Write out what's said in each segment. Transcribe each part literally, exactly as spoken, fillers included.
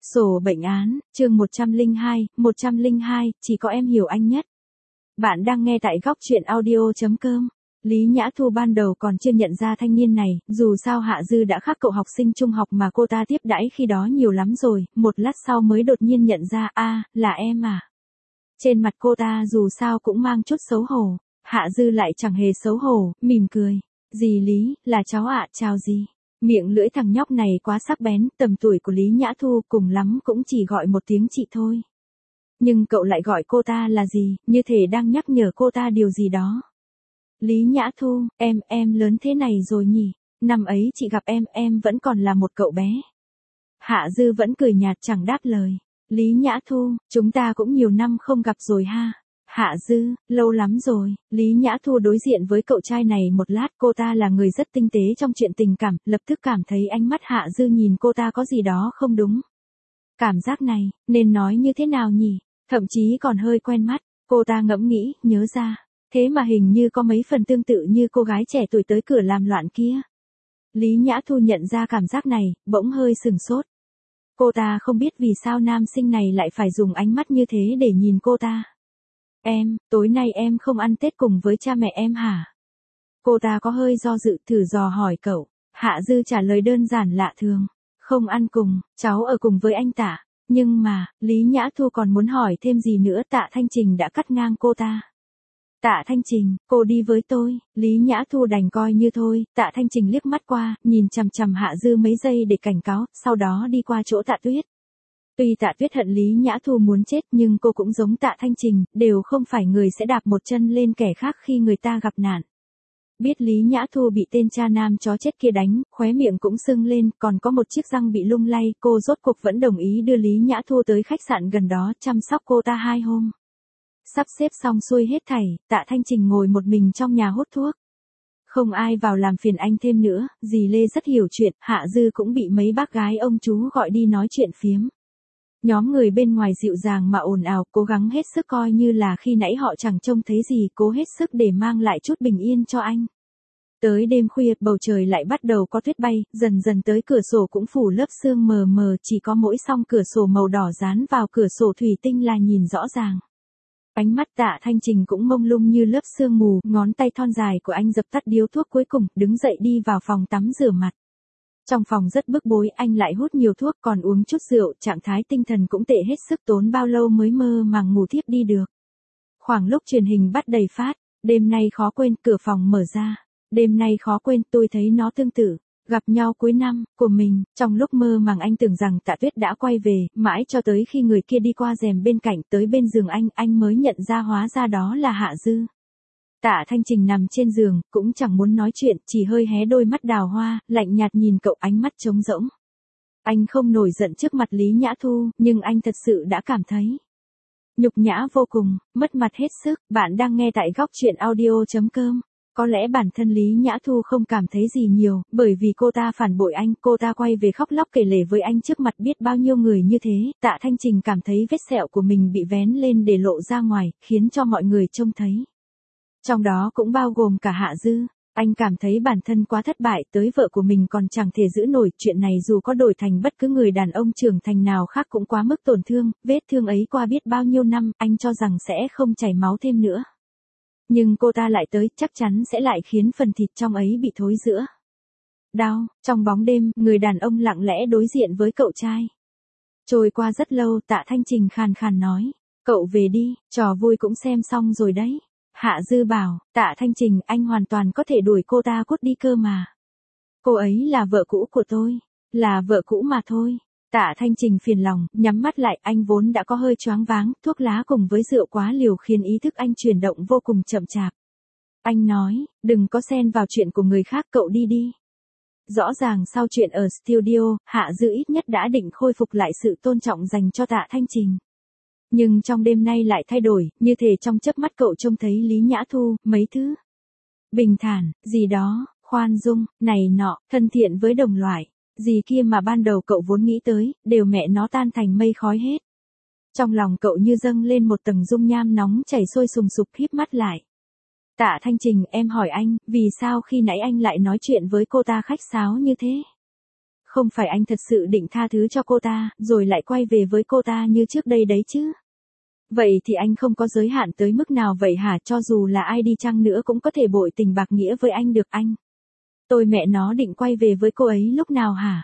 Sổ bệnh án, chương một trăm lẻ hai, một trăm lẻ hai, chỉ có em hiểu anh nhất. Bạn đang nghe tại góc truyện audio chấm com. Lý Nhã Thu ban đầu còn chưa nhận ra thanh niên này, dù sao Hạ Dư đã khác cậu học sinh trung học mà cô ta tiếp đãi khi đó nhiều lắm rồi, một lát sau mới đột nhiên nhận ra, a, là em à. Trên mặt cô ta dù sao cũng mang chút xấu hổ, Hạ Dư lại chẳng hề xấu hổ, mỉm cười. Dì Lý, là cháu ạ, chào dì. Miệng lưỡi thằng nhóc này quá sắc bén, tầm tuổi của Lý Nhã Thu cùng lắm cũng chỉ gọi một tiếng chị thôi. Nhưng cậu lại gọi cô ta là gì, như thể đang nhắc nhở cô ta điều gì đó. Lý Nhã Thu, em, em lớn thế này rồi nhỉ, năm ấy chị gặp em, em vẫn còn là một cậu bé. Hạ Dư vẫn cười nhạt chẳng đáp lời. Lý Nhã Thu, chúng ta cũng nhiều năm không gặp rồi ha. Hạ Dư, lâu lắm rồi. Lý Nhã Thu đối diện với cậu trai này một lát, cô ta là người rất tinh tế trong chuyện tình cảm, lập tức cảm thấy ánh mắt Hạ Dư nhìn cô ta có gì đó không đúng. Cảm giác này, nên nói như thế nào nhỉ, thậm chí còn hơi quen mắt, cô ta ngẫm nghĩ, nhớ ra, thế mà hình như có mấy phần tương tự như cô gái trẻ tuổi tới cửa làm loạn kia. Lý Nhã Thu nhận ra cảm giác này, bỗng hơi sừng sốt. Cô ta không biết vì sao nam sinh này lại phải dùng ánh mắt như thế để nhìn cô ta. Em, tối nay em không ăn Tết cùng với cha mẹ em hả? Cô ta có hơi do dự thử dò hỏi cậu. Hạ Dư trả lời đơn giản lạ thường. Không ăn cùng, cháu ở cùng với anh Tạ. Nhưng mà, Lý Nhã Thu còn muốn hỏi thêm gì nữa, Tạ Thanh Trình đã cắt ngang cô ta. Tạ Thanh Trình, cô đi với tôi. Lý Nhã Thu đành coi như thôi. Tạ Thanh Trình liếc mắt qua, nhìn chằm chằm Hạ Dư mấy giây để cảnh cáo, sau đó đi qua chỗ Tạ Tuyết. Tuy Tạ Tuyết hận Lý Nhã Thu muốn chết nhưng cô cũng giống Tạ Thanh Trình, đều không phải người sẽ đạp một chân lên kẻ khác khi người ta gặp nạn. Biết Lý Nhã Thu bị tên cha nam chó chết kia đánh, khóe miệng cũng sưng lên, còn có một chiếc răng bị lung lay, cô rốt cuộc vẫn đồng ý đưa Lý Nhã Thu tới khách sạn gần đó chăm sóc cô ta hai hôm. Sắp xếp xong xuôi hết thảy, Tạ Thanh Trình ngồi một mình trong nhà hút thuốc. Không ai vào làm phiền anh thêm nữa, dì Lê rất hiểu chuyện, Hạ Dư cũng bị mấy bác gái ông chú gọi đi nói chuyện phiếm. Nhóm người bên ngoài dịu dàng mà ồn ào, cố gắng hết sức coi như là khi nãy họ chẳng trông thấy gì, cố hết sức để mang lại chút bình yên cho anh. Tới đêm khuya, bầu trời lại bắt đầu có tuyết bay, dần dần tới cửa sổ cũng phủ lớp sương mờ mờ, chỉ có mỗi song cửa sổ màu đỏ dán vào cửa sổ thủy tinh là nhìn rõ ràng. Ánh mắt Tạ Thanh Trình cũng mông lung như lớp sương mù, ngón tay thon dài của anh dập tắt điếu thuốc cuối cùng, đứng dậy đi vào phòng tắm rửa mặt. Trong phòng rất bức bối, anh lại hút nhiều thuốc còn uống chút rượu, trạng thái tinh thần cũng tệ hết sức, tốn bao lâu mới mơ màng ngủ thiếp đi được. Khoảng lúc truyền hình bắt đầy phát, đêm nay khó quên, cửa phòng mở ra. Đêm nay khó quên, tôi thấy nó tương tự. Gặp nhau cuối năm, của mình, trong lúc mơ màng anh tưởng rằng Tạ Tuyết đã quay về, mãi cho tới khi người kia đi qua rèm bên cạnh tới bên giường anh, anh mới nhận ra hóa ra đó là Hạ Dư. Tạ Thanh Trình nằm trên giường, cũng chẳng muốn nói chuyện, chỉ hơi hé đôi mắt đào hoa, lạnh nhạt nhìn cậu, ánh mắt trống rỗng. Anh không nổi giận trước mặt Lý Nhã Thu, nhưng anh thật sự đã cảm thấy nhục nhã vô cùng, mất mặt hết sức. Bạn đang nghe tại góc truyện audio chấm com. Có lẽ bản thân Lý Nhã Thu không cảm thấy gì nhiều, bởi vì cô ta phản bội anh, cô ta quay về khóc lóc kể lể với anh trước mặt biết bao nhiêu người như thế. Tạ Thanh Trình cảm thấy vết sẹo của mình bị vén lên để lộ ra ngoài, khiến cho mọi người trông thấy. Trong đó cũng bao gồm cả Hạ Dư. Anh cảm thấy bản thân quá thất bại, tới vợ của mình còn chẳng thể giữ nổi, chuyện này dù có đổi thành bất cứ người đàn ông trưởng thành nào khác cũng quá mức tổn thương, vết thương ấy qua biết bao nhiêu năm, anh cho rằng sẽ không chảy máu thêm nữa. Nhưng cô ta lại tới, chắc chắn sẽ lại khiến phần thịt trong ấy bị thối rữa. Đau, trong bóng đêm, người đàn ông lặng lẽ đối diện với cậu trai. Trôi qua rất lâu, Tạ Thanh Trình khàn khàn nói, cậu về đi, trò vui cũng xem xong rồi đấy. Hạ Dư bảo, Tạ Thanh Trình, anh hoàn toàn có thể đuổi cô ta cút đi cơ mà. Cô ấy là vợ cũ của tôi, là vợ cũ mà thôi. Tạ Thanh Trình phiền lòng, nhắm mắt lại, anh vốn đã có hơi choáng váng, thuốc lá cùng với rượu quá liều khiến ý thức anh chuyển động vô cùng chậm chạp. Anh nói, đừng có xen vào chuyện của người khác, cậu đi đi. Rõ ràng sau chuyện ở studio, Hạ Dư ít nhất đã định khôi phục lại sự tôn trọng dành cho Tạ Thanh Trình. Nhưng trong đêm nay lại thay đổi, như thể trong chớp mắt cậu trông thấy Lý Nhã Thu, mấy thứ bình thản, gì đó, khoan dung, này nọ, thân thiện với đồng loại, gì kia mà ban đầu cậu vốn nghĩ tới, đều mẹ nó tan thành mây khói hết. Trong lòng cậu như dâng lên một tầng dung nham nóng chảy sôi sùng sục, híp mắt lại. Tạ Thanh Trình, em hỏi anh, vì sao khi nãy anh lại nói chuyện với cô ta khách sáo như thế? Không phải anh thật sự định tha thứ cho cô ta, rồi lại quay về với cô ta như trước đây đấy chứ. Vậy thì anh không có giới hạn tới mức nào vậy hả? Cho dù là ai đi chăng nữa cũng có thể bội tình bạc nghĩa với anh được anh. Tôi mẹ nó định quay về với cô ấy lúc nào hả?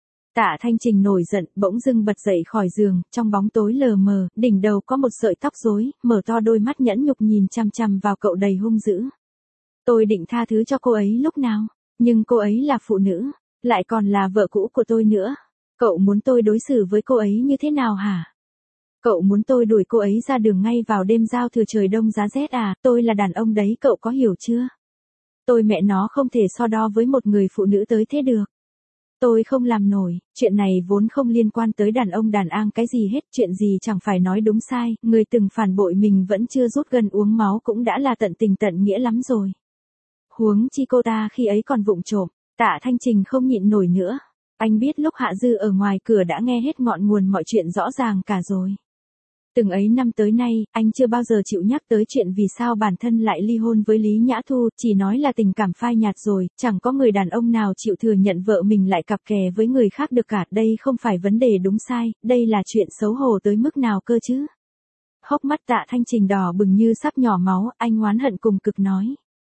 Tạ Thanh Trình nổi giận, bỗng dưng bật dậy khỏi giường, trong bóng tối lờ mờ, đỉnh đầu có một sợi tóc rối, mở to đôi mắt nhẫn nhục nhìn chằm chằm vào cậu đầy hung dữ. Tôi định tha thứ cho cô ấy lúc nào? Nhưng cô ấy là phụ nữ, lại còn là vợ cũ của tôi nữa. Cậu muốn tôi đối xử với cô ấy như thế nào hả? Cậu muốn tôi đuổi cô ấy ra đường ngay vào đêm giao thừa trời đông giá rét à? Tôi là đàn ông đấy, cậu có hiểu chưa? Tôi mẹ nó không thể so đo với một người phụ nữ tới thế được. Tôi không làm nổi, chuyện này vốn không liên quan tới đàn ông đàn an cái gì hết, chuyện gì chẳng phải nói đúng sai, người từng phản bội mình vẫn chưa rút gân uống máu cũng đã là tận tình tận nghĩa lắm rồi. Huống chi cô ta khi ấy còn vụng trộm. Tạ Thanh Trình không nhịn nổi nữa. Anh biết lúc Hạ Dư ở ngoài cửa đã nghe hết ngọn nguồn mọi chuyện rõ ràng cả rồi. Từng ấy năm tới nay, anh chưa bao giờ chịu nhắc tới chuyện vì sao bản thân lại ly hôn với Lý Nhã Thu, chỉ nói là tình cảm phai nhạt rồi, chẳng có người đàn ông nào chịu thừa nhận vợ mình lại cặp kè với người khác được cả, đây không phải vấn đề đúng sai, đây là chuyện xấu hổ tới mức nào cơ chứ. Hốc mắt Tạ Thanh Trình đỏ bừng như sắp nhỏ máu, anh oán hận cùng cực nói.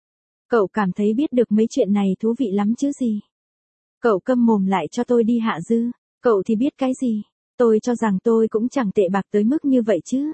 Cậu cảm thấy biết được mấy chuyện này thú vị lắm chứ gì. Cậu câm mồm lại cho tôi đi Hạ Dư, cậu thì biết cái gì. Tôi cho rằng tôi cũng chẳng tệ bạc tới mức như vậy chứ.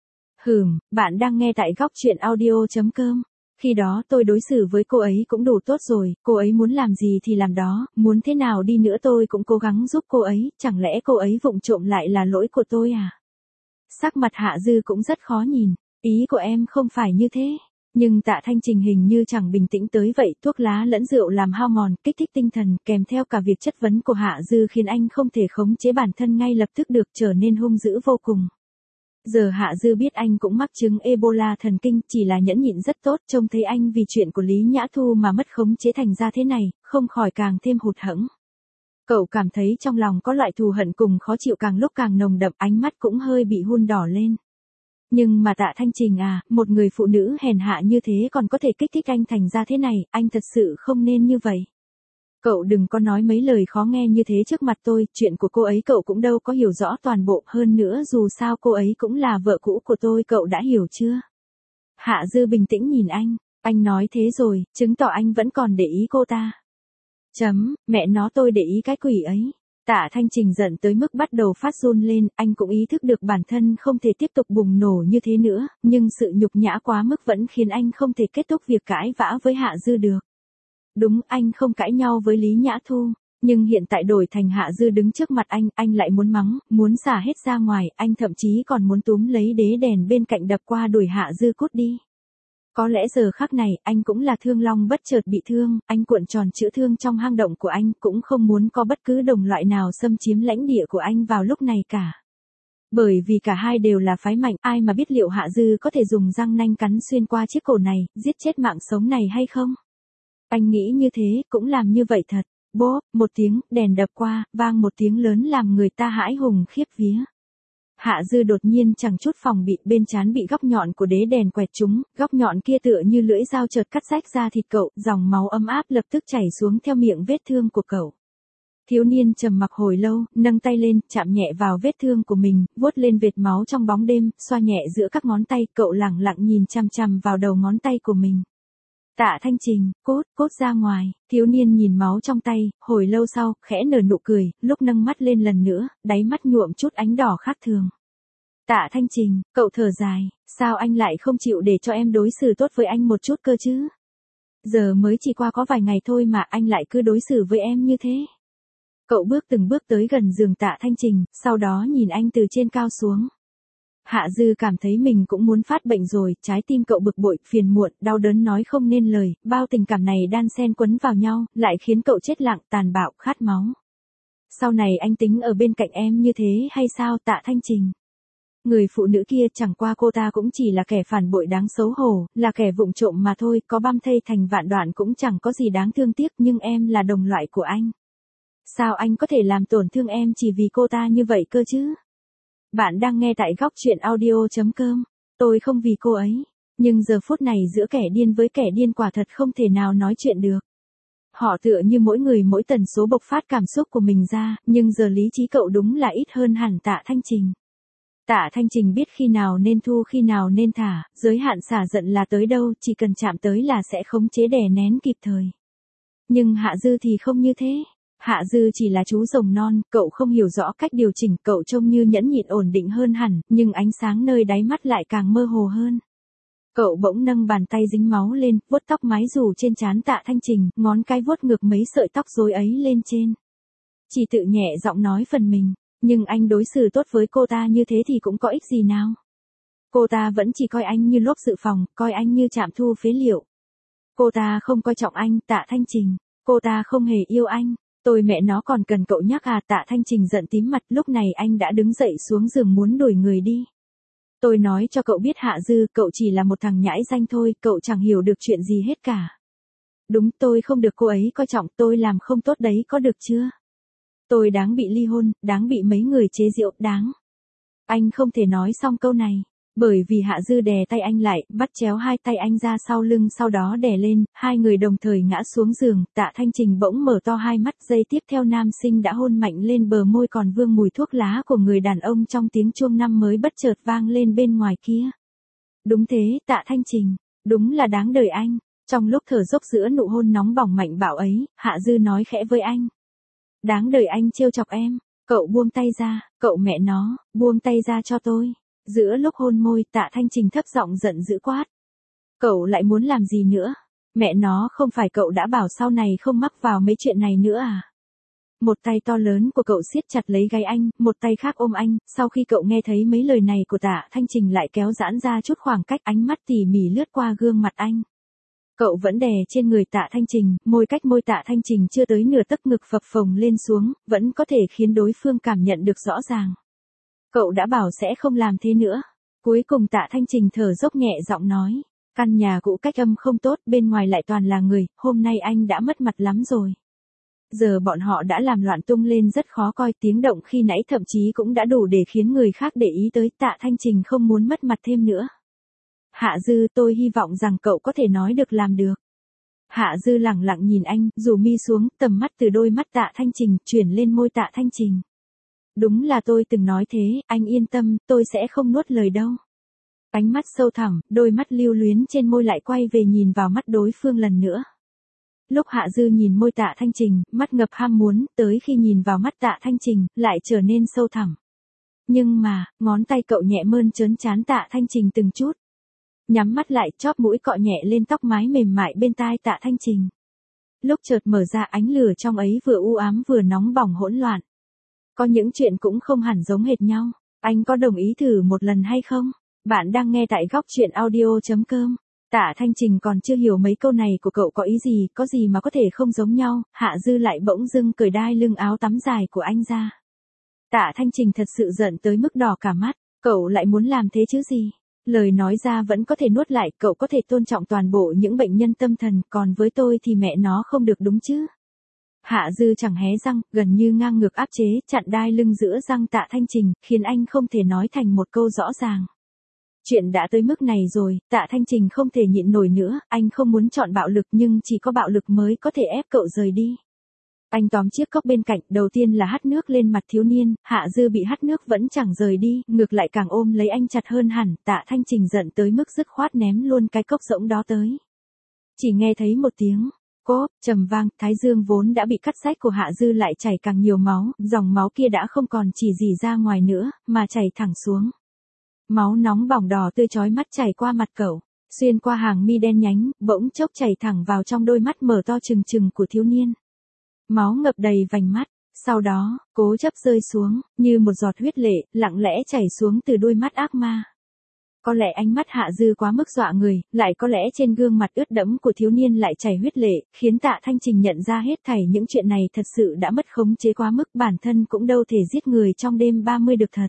Hừm, bạn đang nghe tại góc chuyện audio.com. Khi đó tôi đối xử với cô ấy cũng đủ tốt rồi, cô ấy muốn làm gì thì làm đó, muốn thế nào đi nữa tôi cũng cố gắng giúp cô ấy, chẳng lẽ cô ấy vụng trộm lại là lỗi của tôi à? Sắc mặt Hạ Dư cũng rất khó nhìn, ý của em không phải như thế. Nhưng Tạ Thanh Trình hình như chẳng bình tĩnh tới vậy, thuốc lá lẫn rượu làm hao mòn, kích thích tinh thần, kèm theo cả việc chất vấn của Hạ Dư khiến anh không thể khống chế bản thân ngay lập tức được, trở nên hung dữ vô cùng. Giờ Hạ Dư biết anh cũng mắc chứng Ebola thần kinh, chỉ là nhẫn nhịn rất tốt, trông thấy anh vì chuyện của Lý Nhã Thu mà mất khống chế thành ra thế này, không khỏi càng thêm hụt hẫng. Cậu cảm thấy trong lòng có loại thù hận cùng khó chịu càng lúc càng nồng đậm, ánh mắt cũng hơi bị hun đỏ lên. Nhưng mà Tạ Thanh Trình à, một người phụ nữ hèn hạ như thế còn có thể kích thích anh thành ra thế này, anh thật sự không nên như vậy. Cậu đừng có nói mấy lời khó nghe như thế trước mặt tôi, chuyện của cô ấy cậu cũng đâu có hiểu rõ toàn bộ, hơn nữa dù sao cô ấy cũng là vợ cũ của tôi, cậu đã hiểu chưa? Hạ Dư bình tĩnh nhìn anh, anh nói thế rồi, chứng tỏ anh vẫn còn để ý cô ta. Chấm, mẹ nó tôi để ý cái quỷ ấy. Tạ Thanh Trình giận tới mức bắt đầu phát run lên, anh cũng ý thức được bản thân không thể tiếp tục bùng nổ như thế nữa, nhưng sự nhục nhã quá mức vẫn khiến anh không thể kết thúc việc cãi vã với Hạ Dư được. Đúng, anh không cãi nhau với Lý Nhã Thu, nhưng hiện tại đổi thành Hạ Dư đứng trước mặt anh, anh lại muốn mắng, muốn xả hết ra ngoài, anh thậm chí còn muốn túm lấy đế đèn bên cạnh đập qua đuổi Hạ Dư cút đi. Có lẽ giờ khắc này, anh cũng là thương long bất chợt bị thương, anh cuộn tròn chữa thương trong hang động của anh, cũng không muốn có bất cứ đồng loại nào xâm chiếm lãnh địa của anh vào lúc này cả. Bởi vì cả hai đều là phái mạnh, ai mà biết liệu Hạ Dư có thể dùng răng nanh cắn xuyên qua chiếc cổ này, giết chết mạng sống này hay không? Anh nghĩ như thế, cũng làm như vậy thật. Bốp, một tiếng, đèn đập qua, vang một tiếng lớn làm người ta hãi hùng khiếp vía. Hạ Dư đột nhiên chẳng chút phòng bị, bên trán bị góc nhọn của đế đèn quẹt trúng, góc nhọn kia tựa như lưỡi dao chợt cắt rách da thịt cậu, dòng máu ấm áp lập tức chảy xuống theo miệng vết thương của cậu. Thiếu niên trầm mặc hồi lâu, nâng tay lên, chạm nhẹ vào vết thương của mình, vuốt lên vệt máu trong bóng đêm, xoa nhẹ giữa các ngón tay, cậu lẳng lặng nhìn chằm chằm vào đầu ngón tay của mình. Tạ Thanh Trình, cốt, cốt ra ngoài, thiếu niên nhìn máu trong tay, hồi lâu sau, khẽ nở nụ cười, lúc nâng mắt lên lần nữa, đáy mắt nhuộm chút ánh đỏ khác thường. Tạ Thanh Trình, cậu thở dài, sao anh lại không chịu để cho em đối xử tốt với anh một chút cơ chứ? Giờ mới chỉ qua có vài ngày thôi mà anh lại cứ đối xử với em như thế. Cậu bước từng bước tới gần giường Tạ Thanh Trình, sau đó nhìn anh từ trên cao xuống. Hạ Dư cảm thấy mình cũng muốn phát bệnh rồi, trái tim cậu bực bội, phiền muộn, đau đớn nói không nên lời, bao tình cảm này đan xen quấn vào nhau, lại khiến cậu chết lặng, tàn bạo, khát máu. Sau này anh tính ở bên cạnh em như thế hay sao Tạ Thanh Trình? Người phụ nữ kia chẳng qua cô ta cũng chỉ là kẻ phản bội đáng xấu hổ, là kẻ vụng trộm mà thôi, có băm thây thành vạn đoạn cũng chẳng có gì đáng thương tiếc, nhưng em là đồng loại của anh. Sao anh có thể làm tổn thương em chỉ vì cô ta như vậy cơ chứ? Bạn đang nghe tại góc chuyện audio.com. Tôi không vì cô ấy. Nhưng giờ phút này giữa kẻ điên với kẻ điên quả thật không thể nào nói chuyện được. Họ tựa như mỗi người mỗi tần số bộc phát cảm xúc của mình ra, nhưng giờ lý trí cậu đúng là ít hơn hẳn Tạ Thanh Trình. Tạ Thanh Trình biết khi nào nên thu khi nào nên thả, giới hạn xả giận là tới đâu, chỉ cần chạm tới là sẽ khống chế đè nén kịp thời. Nhưng Hạ Dư thì không như thế. Hạ Dư chỉ là chú rồng non, cậu không hiểu rõ cách điều chỉnh, cậu trông như nhẫn nhịn ổn định hơn hẳn, nhưng ánh sáng nơi đáy mắt lại càng mơ hồ hơn. Cậu bỗng nâng bàn tay dính máu lên, vuốt tóc mái rủ trên trán Tạ Thanh Trình, ngón cái vuốt ngược mấy sợi tóc rối ấy lên trên. Chỉ tự nhẹ giọng nói phần mình, nhưng anh đối xử tốt với cô ta như thế thì cũng có ích gì nào. Cô ta vẫn chỉ coi anh như lốp dự phòng, coi anh như trạm thu phế liệu. Cô ta không coi trọng anh, Tạ Thanh Trình. Cô ta không hề yêu anh. Tôi mẹ nó còn cần cậu nhắc à? Tạ Thanh Trình giận tím mặt, lúc này anh đã đứng dậy xuống giường muốn đuổi người đi. Tôi nói cho cậu biết Hạ Dư, cậu chỉ là một thằng nhãi danh thôi, cậu chẳng hiểu được chuyện gì hết cả. Đúng, tôi không được cô ấy coi trọng, tôi làm không tốt đấy, có được chưa? Tôi đáng bị ly hôn, đáng bị mấy người chế giễu, đáng. Anh không thể nói xong câu này, bởi vì Hạ Dư đè tay anh lại, bắt chéo hai tay anh ra sau lưng, sau đó đè lên, hai người đồng thời ngã xuống giường. Tạ Thanh Trình bỗng mở to hai mắt, giây tiếp theo nam sinh đã hôn mạnh lên bờ môi còn vương mùi thuốc lá của người đàn ông trong tiếng chuông năm mới bất chợt vang lên bên ngoài kia. Đúng thế, Tạ Thanh Trình, đúng là đáng đời anh. Trong lúc thở dốc giữa nụ hôn nóng bỏng mạnh bạo ấy, Hạ Dư nói khẽ với anh. Đáng đời anh trêu chọc em. Cậu buông tay ra, cậu mẹ nó, buông tay ra cho tôi. Giữa lúc hôn môi, Tạ Thanh Trình thấp giọng giận dữ quát. Cậu lại muốn làm gì nữa? Mẹ nó, không phải cậu đã bảo sau này không mắc vào mấy chuyện này nữa à? Một tay to lớn của cậu siết chặt lấy gáy anh, một tay khác ôm anh, sau khi cậu nghe thấy mấy lời này của Tạ Thanh Trình lại kéo giãn ra chút khoảng cách, ánh mắt tỉ mỉ lướt qua gương mặt anh. Cậu vẫn đè trên người Tạ Thanh Trình, môi cách môi Tạ Thanh Trình chưa tới nửa tấc, ngực phập phồng lên xuống, vẫn có thể khiến đối phương cảm nhận được rõ ràng. Cậu đã bảo sẽ không làm thế nữa. Cuối cùng Tạ Thanh Trình thở dốc nhẹ giọng nói. Căn nhà cũ cách âm không tốt, bên ngoài lại toàn là người, hôm nay anh đã mất mặt lắm rồi. Giờ bọn họ đã làm loạn tung lên rất khó coi, tiếng động khi nãy thậm chí cũng đã đủ để khiến người khác để ý tới. Tạ Thanh Trình không muốn mất mặt thêm nữa. Hạ Dư, tôi hy vọng rằng cậu có thể nói được làm được. Hạ Dư lẳng lặng nhìn anh, rủ mi xuống, tầm mắt từ đôi mắt Tạ Thanh Trình chuyển lên môi Tạ Thanh Trình. Đúng là tôi từng nói thế, anh yên tâm, tôi sẽ không nuốt lời đâu. Ánh mắt sâu thẳm, đôi mắt lưu luyến trên môi lại quay về nhìn vào mắt đối phương lần nữa. Lúc Hạ Dư nhìn môi Tạ Thanh Trình, mắt ngập ham muốn, tới khi nhìn vào mắt Tạ Thanh Trình, lại trở nên sâu thẳm. Nhưng mà, ngón tay cậu nhẹ mơn trớn trán Tạ Thanh Trình từng chút. Nhắm mắt lại, chóp mũi cọ nhẹ lên tóc mái mềm mại bên tai Tạ Thanh Trình. Lúc chợt mở ra, ánh lửa trong ấy vừa u ám vừa nóng bỏng hỗn loạn. Có những chuyện cũng không hẳn giống hệt nhau. Anh có đồng ý thử một lần hay không? Bạn đang nghe tại góc truyện audio chấm com. Tạ Thanh Trình còn chưa hiểu mấy câu này của cậu có ý gì, có gì mà có thể không giống nhau. Hạ Dư lại bỗng dưng cởi đai lưng áo tắm dài của anh ra. Tạ Thanh Trình thật sự giận tới mức đỏ cả mắt. Cậu lại muốn làm thế chứ gì? Lời nói ra vẫn có thể nuốt lại, cậu có thể tôn trọng toàn bộ những bệnh nhân tâm thần, còn với tôi thì mẹ nó không được đúng chứ? Hạ Dư chẳng hé răng, gần như ngang ngược áp chế, chặn đai lưng giữa răng Tạ Thanh Trình, khiến anh không thể nói thành một câu rõ ràng. Chuyện đã tới mức này rồi, Tạ Thanh Trình không thể nhịn nổi nữa, anh không muốn chọn bạo lực nhưng chỉ có bạo lực mới có thể ép cậu rời đi. Anh tóm chiếc cốc bên cạnh, đầu tiên là hắt nước lên mặt thiếu niên, Hạ Dư bị hắt nước vẫn chẳng rời đi, ngược lại càng ôm lấy anh chặt hơn hẳn. Tạ Thanh Trình giận tới mức dứt khoát ném luôn cái cốc rỗng đó tới. Chỉ nghe thấy một tiếng cốp trầm vang, thái dương vốn đã bị cắt rách của Hạ Dư lại chảy càng nhiều máu, dòng máu kia đã không còn chỉ rỉ ra ngoài nữa, mà chảy thẳng xuống. Máu nóng bỏng đỏ tươi chói mắt chảy qua mặt cậu, xuyên qua hàng mi đen nhánh, bỗng chốc chảy thẳng vào trong đôi mắt mở to trừng trừng của thiếu niên. Máu ngập đầy vành mắt, sau đó, cố chấp rơi xuống, như một giọt huyết lệ, lặng lẽ chảy xuống từ đôi mắt ác ma. Có lẽ ánh mắt Hạ Dư quá mức dọa người, lại có lẽ trên gương mặt ướt đẫm của thiếu niên lại chảy huyết lệ, khiến Tạ Thanh Trình nhận ra hết thảy những chuyện này thật sự đã mất khống chế quá mức, bản thân cũng đâu thể giết người trong đêm ba mươi được thật.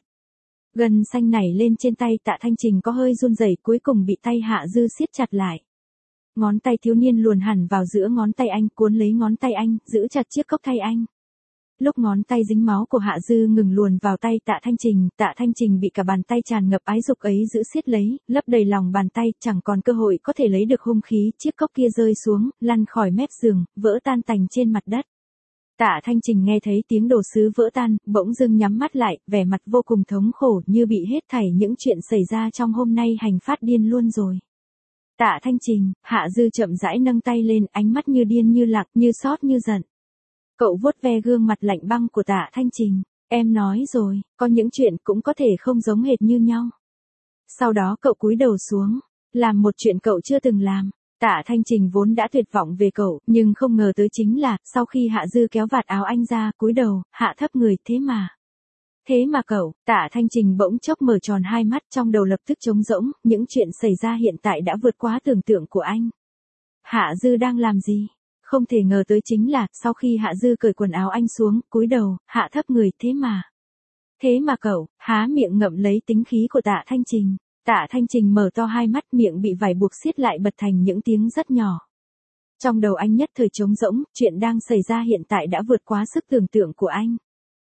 Gân xanh nảy lên trên tay Tạ Thanh Trình có hơi run rẩy, cuối cùng bị tay Hạ Dư siết chặt lại. Ngón tay thiếu niên luồn hẳn vào giữa ngón tay anh, cuốn lấy ngón tay anh, giữ chặt chiếc cốc thay anh. lúc ngón tay dính máu của Hạ Dư ngừng luồn vào tay Tạ Thanh Trình, Tạ Thanh Trình bị cả bàn tay tràn ngập ái dục ấy giữ siết lấy, lấp đầy lòng bàn tay, chẳng còn cơ hội có thể lấy được hung khí, chiếc cốc kia rơi xuống, lăn khỏi mép giường, vỡ tan tành trên mặt đất. Tạ Thanh Trình nghe thấy tiếng đồ sứ vỡ tan, bỗng dưng nhắm mắt lại, vẻ mặt vô cùng thống khổ như bị hết thảy những chuyện xảy ra trong hôm nay hành phát điên luôn rồi. Tạ Thanh Trình, Hạ Dư chậm rãi nâng tay lên, ánh mắt như điên như lạc, như xót như giận. Cậu vuốt ve gương mặt lạnh băng của Tạ Thanh Trình, em nói rồi, có những chuyện cũng có thể không giống hệt như nhau. Sau đó cậu cúi đầu xuống, làm một chuyện cậu chưa từng làm. Tạ Thanh Trình vốn đã tuyệt vọng về cậu, nhưng không ngờ tới chính là, sau khi Hạ Dư kéo vạt áo anh ra, cúi đầu, hạ thấp người, thế mà. Thế mà cậu, Tạ Thanh Trình bỗng chốc mở tròn hai mắt, trong đầu lập tức trống rỗng, những chuyện xảy ra hiện tại đã vượt quá tưởng tượng của anh. Hạ Dư đang làm gì? Không thể ngờ tới chính là, sau khi Hạ Dư cởi quần áo anh xuống, cúi đầu, hạ thấp người, thế mà. Thế mà cậu, há miệng ngậm lấy tính khí của Tạ Thanh Trình. Tạ Thanh Trình mở to hai mắt, miệng bị vải buộc siết lại bật thành những tiếng rất nhỏ. Trong đầu anh nhất thời trống rỗng, chuyện đang xảy ra hiện tại đã vượt quá sức tưởng tượng của anh.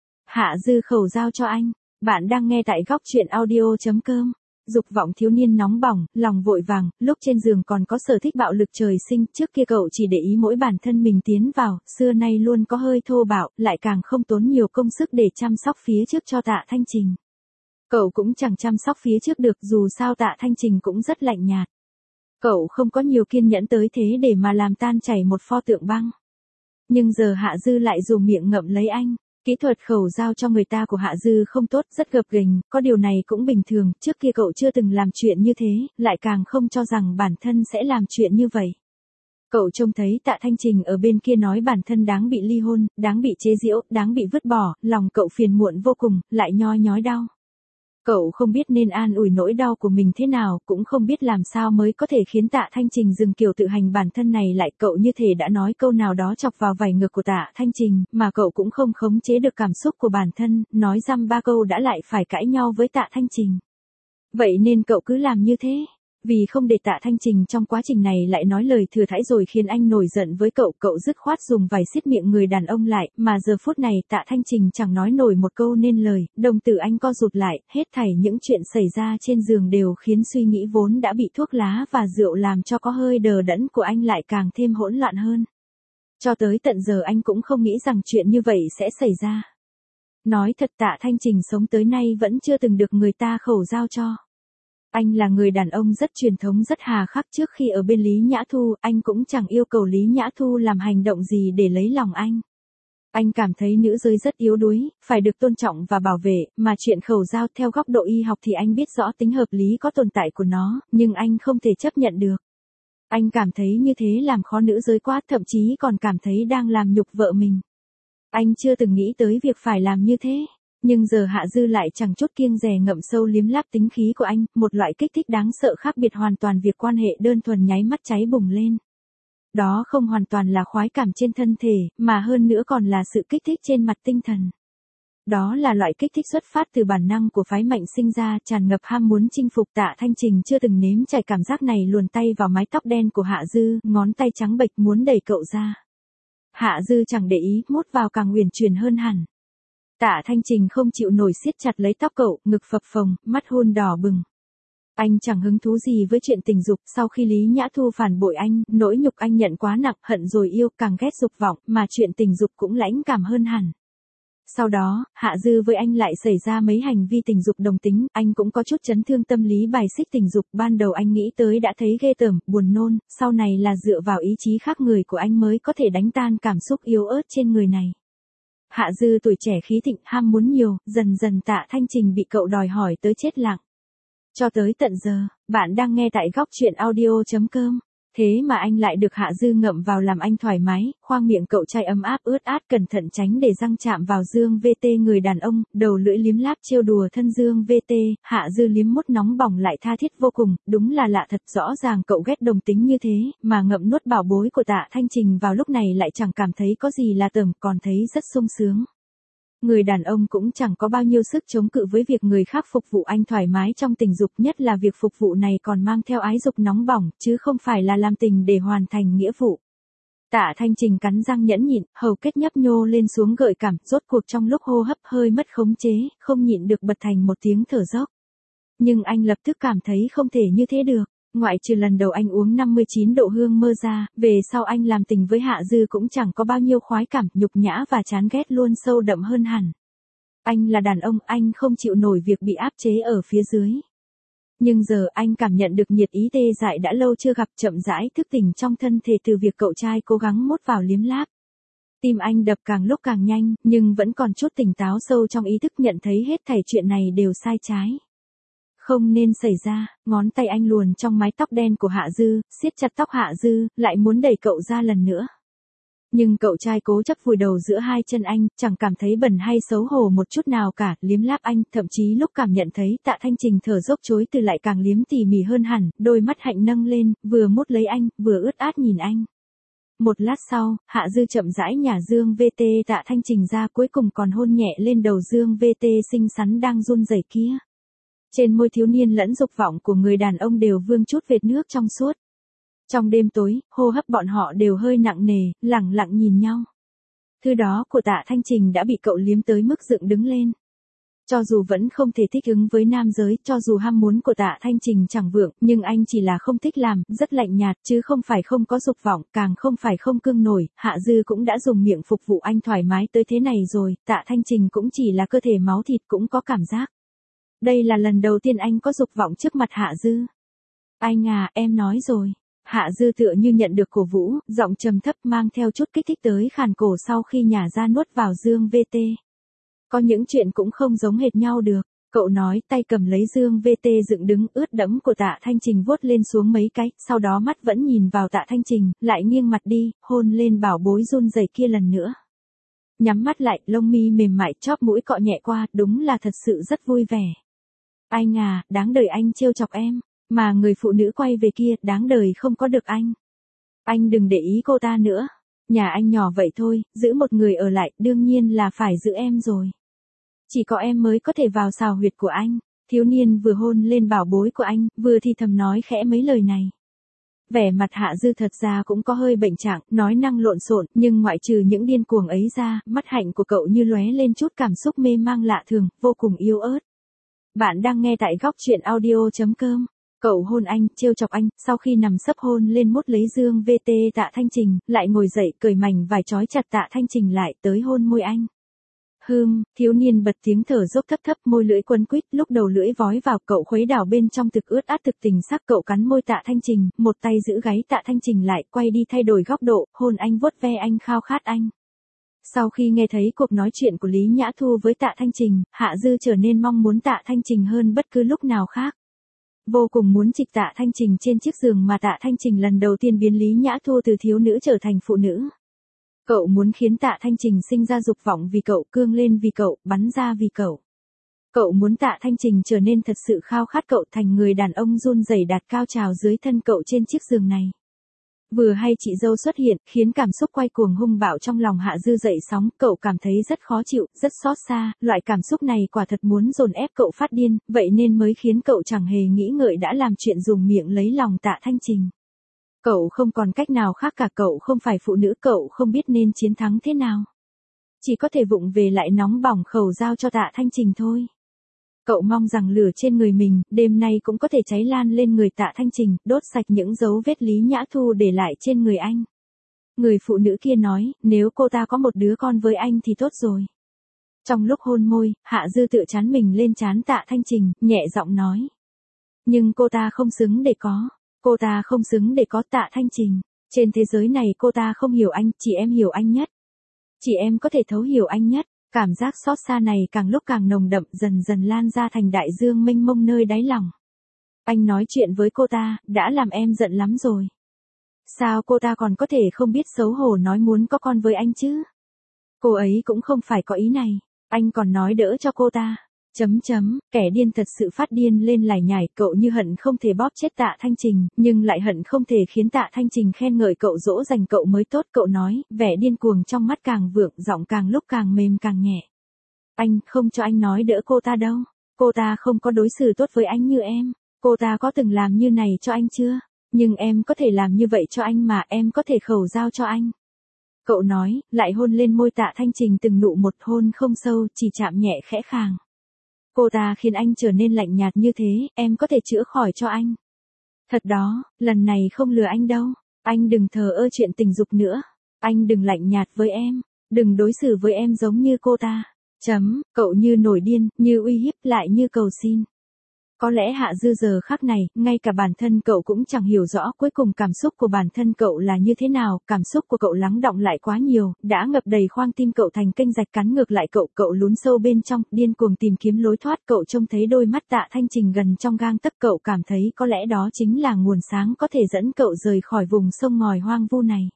Hạ Dư khẩu giao cho anh. Bạn đang nghe tại góc truyện audio chấm com. Dục vọng thiếu niên nóng bỏng, lòng vội vàng, lúc trên giường còn có sở thích bạo lực trời sinh, trước kia cậu chỉ để ý mỗi bản thân mình tiến vào, xưa nay luôn có hơi thô bạo, lại càng không tốn nhiều công sức để chăm sóc phía trước cho Tạ Thanh Trình. Cậu cũng chẳng chăm sóc phía trước được, dù sao Tạ Thanh Trình cũng rất lạnh nhạt. Cậu không có nhiều kiên nhẫn tới thế để mà làm tan chảy một pho tượng băng. Nhưng giờ Hạ Dư lại dùng miệng ngậm lấy anh. Kỹ thuật khẩu giao cho người ta của Hạ Dư không tốt, rất gập ghềnh, có điều này cũng bình thường, trước kia cậu chưa từng làm chuyện như thế, lại càng không cho rằng bản thân sẽ làm chuyện như vậy. Cậu trông thấy Tạ Thanh Trình ở bên kia nói bản thân đáng bị ly hôn, đáng bị chế giễu, đáng bị vứt bỏ, lòng cậu phiền muộn vô cùng, lại nhoi nhói đau. Cậu không biết nên an ủi nỗi đau của mình thế nào, cũng không biết làm sao mới có thể khiến Tạ Thanh Trình dừng kiểu tự hành bản thân này lại. Cậu như thể đã nói câu nào đó chọc vào vảy ngực của Tạ Thanh Trình, mà cậu cũng không khống chế được cảm xúc của bản thân, nói dăm ba câu đã lại phải cãi nhau với Tạ Thanh Trình. Vậy nên cậu cứ làm như thế. Vì không để Tạ Thanh Trình trong quá trình này lại nói lời thừa thãi rồi khiến anh nổi giận với cậu, cậu dứt khoát dùng vải siết miệng người đàn ông lại, mà giờ phút này Tạ Thanh Trình chẳng nói nổi một câu nên lời, đồng tử anh co rụt lại, hết thảy những chuyện xảy ra trên giường đều khiến suy nghĩ vốn đã bị thuốc lá và rượu làm cho có hơi đờ đẫn của anh lại càng thêm hỗn loạn hơn. Cho tới tận giờ anh cũng không nghĩ rằng chuyện như vậy sẽ xảy ra. Nói thật, Tạ Thanh Trình sống tới nay vẫn chưa từng được người ta khẩu giao cho. Anh là người đàn ông rất truyền thống, rất hà khắc. Trước khi ở bên Lý Nhã Thu, anh cũng chẳng yêu cầu Lý Nhã Thu làm hành động gì để lấy lòng anh. Anh cảm thấy nữ giới rất yếu đuối, phải được tôn trọng và bảo vệ, mà chuyện khẩu giao theo góc độ y học thì anh biết rõ tính hợp lý có tồn tại của nó, nhưng anh không thể chấp nhận được. Anh cảm thấy như thế làm khó nữ giới quá, thậm chí còn cảm thấy đang làm nhục vợ mình. Anh chưa từng nghĩ tới việc phải làm như thế. Nhưng giờ Hạ Dư lại chẳng chút kiêng dè ngậm sâu liếm láp tính khí của anh, một loại kích thích đáng sợ khác biệt hoàn toàn việc quan hệ đơn thuần nháy mắt cháy bùng lên. Đó không hoàn toàn là khoái cảm trên thân thể, mà hơn nữa còn là sự kích thích trên mặt tinh thần. Đó là loại kích thích xuất phát từ bản năng của phái mệnh sinh ra, tràn ngập ham muốn chinh phục. Tạ Thanh Trình chưa từng nếm trải cảm giác này, luồn tay vào mái tóc đen của Hạ Dư, ngón tay trắng bệch muốn đẩy cậu ra. Hạ Dư chẳng để ý, mút vào càng uyển chuyển hơn hẳn. Tạ Thanh Trình không chịu nổi siết chặt lấy tóc cậu, ngực phập phồng, mắt hôn đỏ bừng. Anh chẳng hứng thú gì với chuyện tình dục, sau khi Lý Nhã Thu phản bội anh, nỗi nhục anh nhận quá nặng, hận rồi yêu, càng ghét dục vọng, mà chuyện tình dục cũng lãnh cảm hơn hẳn. Sau đó, Hạ Dư với anh lại xảy ra mấy hành vi tình dục đồng tính, anh cũng có chút chấn thương tâm lý bài xích tình dục, ban đầu anh nghĩ tới đã thấy ghê tởm, buồn nôn, sau này là dựa vào ý chí khác người của anh mới có thể đánh tan cảm xúc yếu ớt trên người này. Hạ Dư tuổi trẻ khí thịnh, ham muốn nhiều, dần dần Tạ Thanh Trình bị cậu đòi hỏi tới chết lặng. Cho tới tận giờ, bạn đang nghe tại góc truyện audio chấm com. Thế mà anh lại được Hạ Dư ngậm vào làm anh thoải mái, khoang miệng cậu chai ấm áp ướt át, cẩn thận tránh để răng chạm vào dương vê tê người đàn ông, đầu lưỡi liếm láp trêu đùa thân dương vê tê, Hạ Dư liếm mút nóng bỏng lại tha thiết vô cùng, đúng là lạ thật, rõ ràng cậu ghét đồng tính như thế, mà ngậm nuốt bảo bối của Tạ Thanh Trình vào lúc này lại chẳng cảm thấy có gì là tởm, còn thấy rất sung sướng. Người đàn ông cũng chẳng có bao nhiêu sức chống cự với việc người khác phục vụ anh thoải mái trong tình dục, nhất là việc phục vụ này còn mang theo ái dục nóng bỏng, chứ không phải là làm tình để hoàn thành nghĩa vụ. Tạ Thanh Trình cắn răng nhẫn nhịn, hầu kết nhấp nhô lên xuống gợi cảm, rốt cuộc trong lúc hô hấp hơi mất khống chế, không nhịn được bật thành một tiếng thở dốc. Nhưng anh lập tức cảm thấy không thể như thế được, ngoại trừ lần đầu anh uống năm mươi chín độ hương mơ ra, về sau anh làm tình với Hạ Dư cũng chẳng có bao nhiêu khoái cảm, nhục nhã và chán ghét luôn sâu đậm hơn hẳn. Anh là đàn ông, anh không chịu nổi việc bị áp chế ở phía dưới. Nhưng giờ anh cảm nhận được nhiệt ý tê dại đã lâu chưa gặp, chậm rãi thức tỉnh trong thân thể từ việc cậu trai cố gắng mút vào liếm láp. Tim anh đập càng lúc càng nhanh, nhưng vẫn còn chút tỉnh táo sâu trong ý thức nhận thấy hết thảy chuyện này đều sai trái. Không nên xảy ra, ngón tay anh luồn trong mái tóc đen của Hạ Dư, siết chặt tóc Hạ Dư, lại muốn đẩy cậu ra lần nữa. Nhưng cậu trai cố chấp vùi đầu giữa hai chân anh, chẳng cảm thấy bẩn hay xấu hổ một chút nào cả, liếm láp anh, thậm chí lúc cảm nhận thấy Tạ Thanh Trình thở dốc chối từ lại càng liếm tỉ mỉ hơn hẳn, đôi mắt hạnh nâng lên, vừa mút lấy anh, vừa ướt át nhìn anh. Một lát sau, Hạ Dư chậm rãi nhả Dương vê tê Tạ Thanh Trình ra, cuối cùng còn hôn nhẹ lên đầu Dương vê tê xinh xắn đang run rẩy kia. Trên môi thiếu niên lẫn dục vọng của người đàn ông đều vương chút vệt nước trong suốt. Trong đêm tối, hô hấp bọn họ đều hơi nặng nề, lẳng lặng nhìn nhau. Thứ đó của Tạ Thanh Trình đã bị cậu liếm tới mức dựng đứng lên. Cho dù vẫn không thể thích ứng với nam giới, cho dù ham muốn của Tạ Thanh Trình chẳng vượng, nhưng anh chỉ là không thích làm, rất lạnh nhạt, chứ không phải không có dục vọng, càng không phải không cương nổi. Hạ Dư cũng đã dùng miệng phục vụ anh thoải mái tới thế này rồi, Tạ Thanh Trình cũng chỉ là cơ thể máu thịt cũng có cảm giác. Đây là lần đầu tiên anh có dục vọng trước mặt Hạ Dư. Anh à, em nói rồi. Hạ Dư tựa như nhận được cổ vũ, giọng trầm thấp mang theo chút kích thích tới khàn cổ sau khi nhả ra nuốt vào Dương vê tê. Có những chuyện cũng không giống hệt nhau được, cậu nói, tay cầm lấy Dương vê tê dựng đứng ướt đẫm của Tạ Thanh Trình vuốt lên xuống mấy cái, sau đó mắt vẫn nhìn vào Tạ Thanh Trình, lại nghiêng mặt đi, hôn lên bảo bối run rẩy kia lần nữa. Nhắm mắt lại, lông mi mềm mại, chóp mũi cọ nhẹ qua, đúng là thật sự rất vui vẻ. Anh à, đáng đời anh trêu chọc em. Mà người phụ nữ quay về kia, đáng đời không có được anh. Anh đừng để ý cô ta nữa. Nhà anh nhỏ vậy thôi, giữ một người ở lại, đương nhiên là phải giữ em rồi. Chỉ có em mới có thể vào xào huyệt của anh. Thiếu niên vừa hôn lên bảo bối của anh, vừa thì thầm nói khẽ mấy lời này. Vẻ mặt Hạ Dư thật ra cũng có hơi bệnh trạng, nói năng lộn xộn, nhưng ngoại trừ những điên cuồng ấy ra, mắt hạnh của cậu như lóe lên chút cảm xúc mê mang lạ thường, vô cùng yếu ớt. Bạn đang nghe tại góc truyện audio chấm com. Cậu hôn anh, trêu chọc anh, sau khi nằm sấp hôn lên mút lấy Dương vê tê Tạ Thanh Trình, lại ngồi dậy, cởi mảnh vải trói chặt Tạ Thanh Trình lại, tới hôn môi anh. Hừm, thiếu niên bật tiếng thở dốc thấp thấp, môi lưỡi quấn quýt, lúc đầu lưỡi vói vào, cậu khuấy đảo bên trong thực ướt át thực tình sắc, cậu cắn môi Tạ Thanh Trình, một tay giữ gáy Tạ Thanh Trình lại, quay đi thay đổi góc độ, hôn anh vuốt ve anh khao khát anh. Sau khi nghe thấy cuộc nói chuyện của Lý Nhã Thu với Tạ Thanh Trình, Hạ Dư trở nên mong muốn Tạ Thanh Trình hơn bất cứ lúc nào khác. Vô cùng muốn trịch Tạ Thanh Trình trên chiếc giường mà Tạ Thanh Trình lần đầu tiên biến Lý Nhã Thu từ thiếu nữ trở thành phụ nữ. Cậu muốn khiến Tạ Thanh Trình sinh ra dục vọng vì cậu, cương lên vì cậu, bắn ra vì cậu. Cậu muốn Tạ Thanh Trình trở nên thật sự khao khát cậu, thành người đàn ông run rẩy đạt cao trào dưới thân cậu trên chiếc giường này. Vừa hay chị dâu xuất hiện, khiến cảm xúc quay cuồng hung bạo trong lòng Hạ Dư dậy sóng, cậu cảm thấy rất khó chịu, rất xót xa, loại cảm xúc này quả thật muốn dồn ép cậu phát điên, vậy nên mới khiến cậu chẳng hề nghĩ ngợi đã làm chuyện dùng miệng lấy lòng Tạ Thanh Trình. Cậu không còn cách nào khác cả, cậu không phải phụ nữ, cậu không biết nên chiến thắng thế nào. Chỉ có thể vụng về lại nóng bỏng khẩu giao cho Tạ Thanh Trình thôi. Cậu mong rằng lửa trên người mình, đêm nay cũng có thể cháy lan lên người Tạ Thanh Trình, đốt sạch những dấu vết Lý Nhã Thu để lại trên người anh. Người phụ nữ kia nói, nếu cô ta có một đứa con với anh thì tốt rồi. Trong lúc hôn môi, Hạ Dư tựa chán mình lên trán Tạ Thanh Trình, nhẹ giọng nói. Nhưng cô ta không xứng để có. Cô ta không xứng để có Tạ Thanh Trình. Trên thế giới này cô ta không hiểu anh, chỉ em hiểu anh nhất. Chỉ em có thể thấu hiểu anh nhất. Cảm giác xót xa này càng lúc càng nồng đậm, dần dần lan ra thành đại dương mênh mông nơi đáy lòng. Anh nói chuyện với cô ta, đã làm em giận lắm rồi. Sao cô ta còn có thể không biết xấu hổ nói muốn có con với anh chứ? Cô ấy cũng không phải có ý này. Anh còn nói đỡ cho cô ta. Chấm chấm, kẻ điên thật sự phát điên lên lải nhải, cậu như hận không thể bóp chết Tạ Thanh Trình, nhưng lại hận không thể khiến Tạ Thanh Trình khen ngợi cậu, dỗ dành cậu mới tốt. Cậu nói, vẻ điên cuồng trong mắt càng vượng, giọng càng lúc càng mềm càng nhẹ. Anh không cho anh nói đỡ cô ta đâu. Cô ta không có đối xử tốt với anh như em. Cô ta có từng làm như này cho anh chưa? Nhưng em có thể làm như vậy cho anh mà, em có thể khẩu giao cho anh. cậu nói, lại hôn lên môi Tạ Thanh Trình từng nụ một hôn không sâu, chỉ chạm nhẹ khẽ khàng. Cô ta khiến anh trở nên lạnh nhạt như thế, em có thể chữa khỏi cho anh. Thật đó, lần này không lừa anh đâu. Anh đừng thờ ơ chuyện tình dục nữa. Anh đừng lạnh nhạt với em. Đừng đối xử với em giống như cô ta. Chấm, cậu như nổi điên, như uy hiếp lại như cầu xin. Có lẽ Hạ Dư giờ khắc này, ngay cả bản thân cậu cũng chẳng hiểu rõ cuối cùng cảm xúc của bản thân cậu là như thế nào, cảm xúc của cậu lắng đọng lại quá nhiều, đã ngập đầy khoang tim cậu thành kênh rạch cắn ngược lại cậu, cậu lún sâu bên trong, điên cuồng tìm kiếm lối thoát, cậu trông thấy đôi mắt Tạ Thanh Trình gần trong gang tấc, cậu cảm thấy có lẽ đó chính là nguồn sáng có thể dẫn cậu rời khỏi vùng sông ngòi hoang vu này.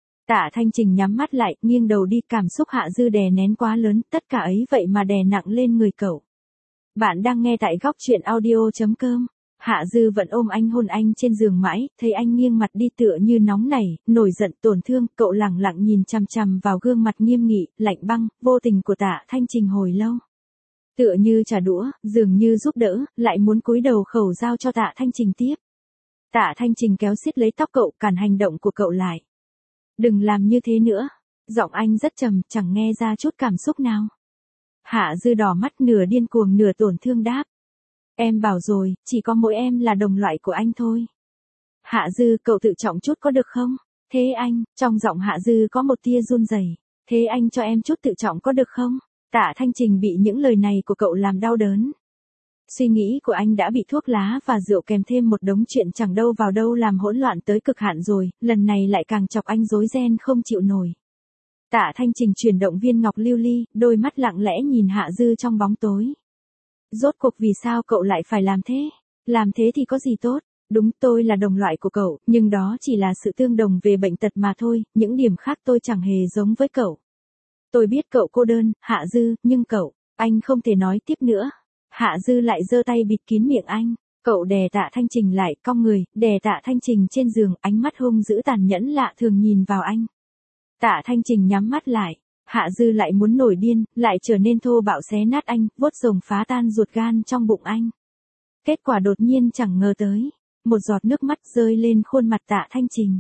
Tạ Thanh Trình nhắm mắt lại, nghiêng đầu đi, cảm xúc Hạ Dư đè nén quá lớn, tất cả ấy vậy mà đè nặng lên người cậu. Bạn đang nghe tại góc chuyện audio.com. Hạ Dư vẫn ôm anh hôn anh trên giường mãi, thấy anh nghiêng mặt đi tựa như nóng nảy, nổi giận tổn thương, cậu lẳng lặng nhìn chằm chằm vào gương mặt nghiêm nghị, lạnh băng, vô tình của Tạ Thanh Trình hồi lâu. Tựa như trả đũa, dường như giúp đỡ, lại muốn cúi đầu khẩu giao cho Tạ Thanh Trình tiếp. Tạ Thanh Trình kéo siết lấy tóc cậu, cản hành động của cậu lại. Đừng làm như thế nữa. Giọng anh rất trầm, chẳng nghe ra chút cảm xúc nào. Hạ Dư đỏ mắt, nửa điên cuồng nửa tổn thương đáp. Em bảo rồi, chỉ có mỗi em là đồng loại của anh thôi. Hạ Dư, cậu tự trọng chút có được không? Thế anh, trong giọng Hạ Dư có một tia run rẩy. Thế anh cho em chút tự trọng có được không? Tạ Thanh Trình bị những lời này của cậu làm đau đớn. Suy nghĩ của anh đã bị thuốc lá và rượu kèm thêm một đống chuyện chẳng đâu vào đâu làm hỗn loạn tới cực hạn rồi, lần này lại càng chọc anh rối ren không chịu nổi. Tạ Thanh Trình chuyển động viên ngọc lưu ly, đôi mắt lặng lẽ nhìn Hạ Dư trong bóng tối. Rốt cuộc vì sao cậu lại phải làm thế? Làm thế thì có gì tốt? Đúng, tôi là đồng loại của cậu, nhưng đó chỉ là sự tương đồng về bệnh tật mà thôi, những điểm khác tôi chẳng hề giống với cậu. Tôi biết cậu cô đơn, Hạ Dư, nhưng cậu, anh không thể nói tiếp nữa. Hạ Dư lại giơ tay bịt kín miệng anh. Cậu đè Tạ Thanh Trình lại, cong người, đè Tạ Thanh Trình trên giường, ánh mắt hung dữ tàn nhẫn lạ thường nhìn vào anh. Tạ Thanh Trình nhắm mắt lại. Hạ Dư lại muốn nổi điên, lại trở nên thô bạo xé nát anh, vuốt rồng phá tan ruột gan trong bụng anh. Kết quả đột nhiên chẳng ngờ tới. Một giọt nước mắt rơi lên khuôn mặt Tạ Thanh Trình.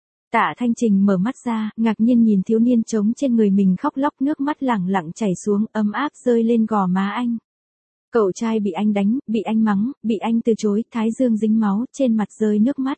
Tạ Thanh Trình mở mắt ra, ngạc nhiên nhìn thiếu niên trống trên người mình khóc lóc, nước mắt lẳng lặng chảy xuống, ấm áp rơi lên gò má anh. Cậu trai bị anh đánh, bị anh mắng, bị anh từ chối, thái dương dính máu, trên mặt rơi nước mắt.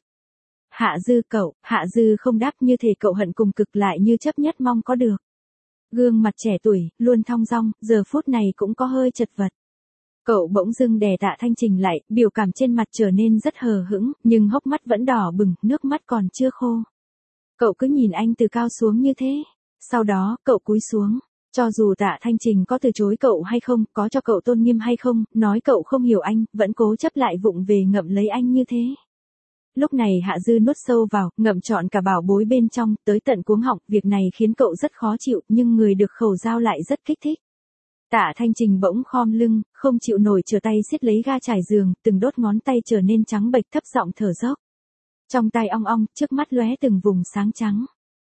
Hạ Dư, cậu, Hạ Dư không đáp, như thể cậu hận cùng cực lại như chấp nhất mong có được. Gương mặt trẻ tuổi, luôn thong dong, giờ phút này cũng có hơi chật vật. Cậu bỗng dưng đè Tạ Thanh Trình lại, biểu cảm trên mặt trở nên rất hờ hững, nhưng hốc mắt vẫn đỏ bừng, nước mắt còn chưa khô. Cậu cứ nhìn anh từ cao xuống như thế. Sau đó, cậu cúi xuống. Cho dù Tạ Thanh Trình có từ chối cậu hay không, có cho cậu tôn nghiêm hay không, nói cậu không hiểu anh, vẫn cố chấp lại vụng về ngậm lấy anh như thế. Lúc này Hạ Dư nuốt sâu vào, ngậm trọn cả bảo bối bên trong, tới tận cuống họng, việc này khiến cậu rất khó chịu, nhưng người được khẩu giao lại rất kích thích. Tạ Thanh Trình bỗng khom lưng, không chịu nổi, trở tay siết lấy ga trải giường, từng đốt ngón tay trở nên trắng bệch, thấp giọng thở dốc. Trong tai ong ong, trước mắt lóe từng vùng sáng trắng.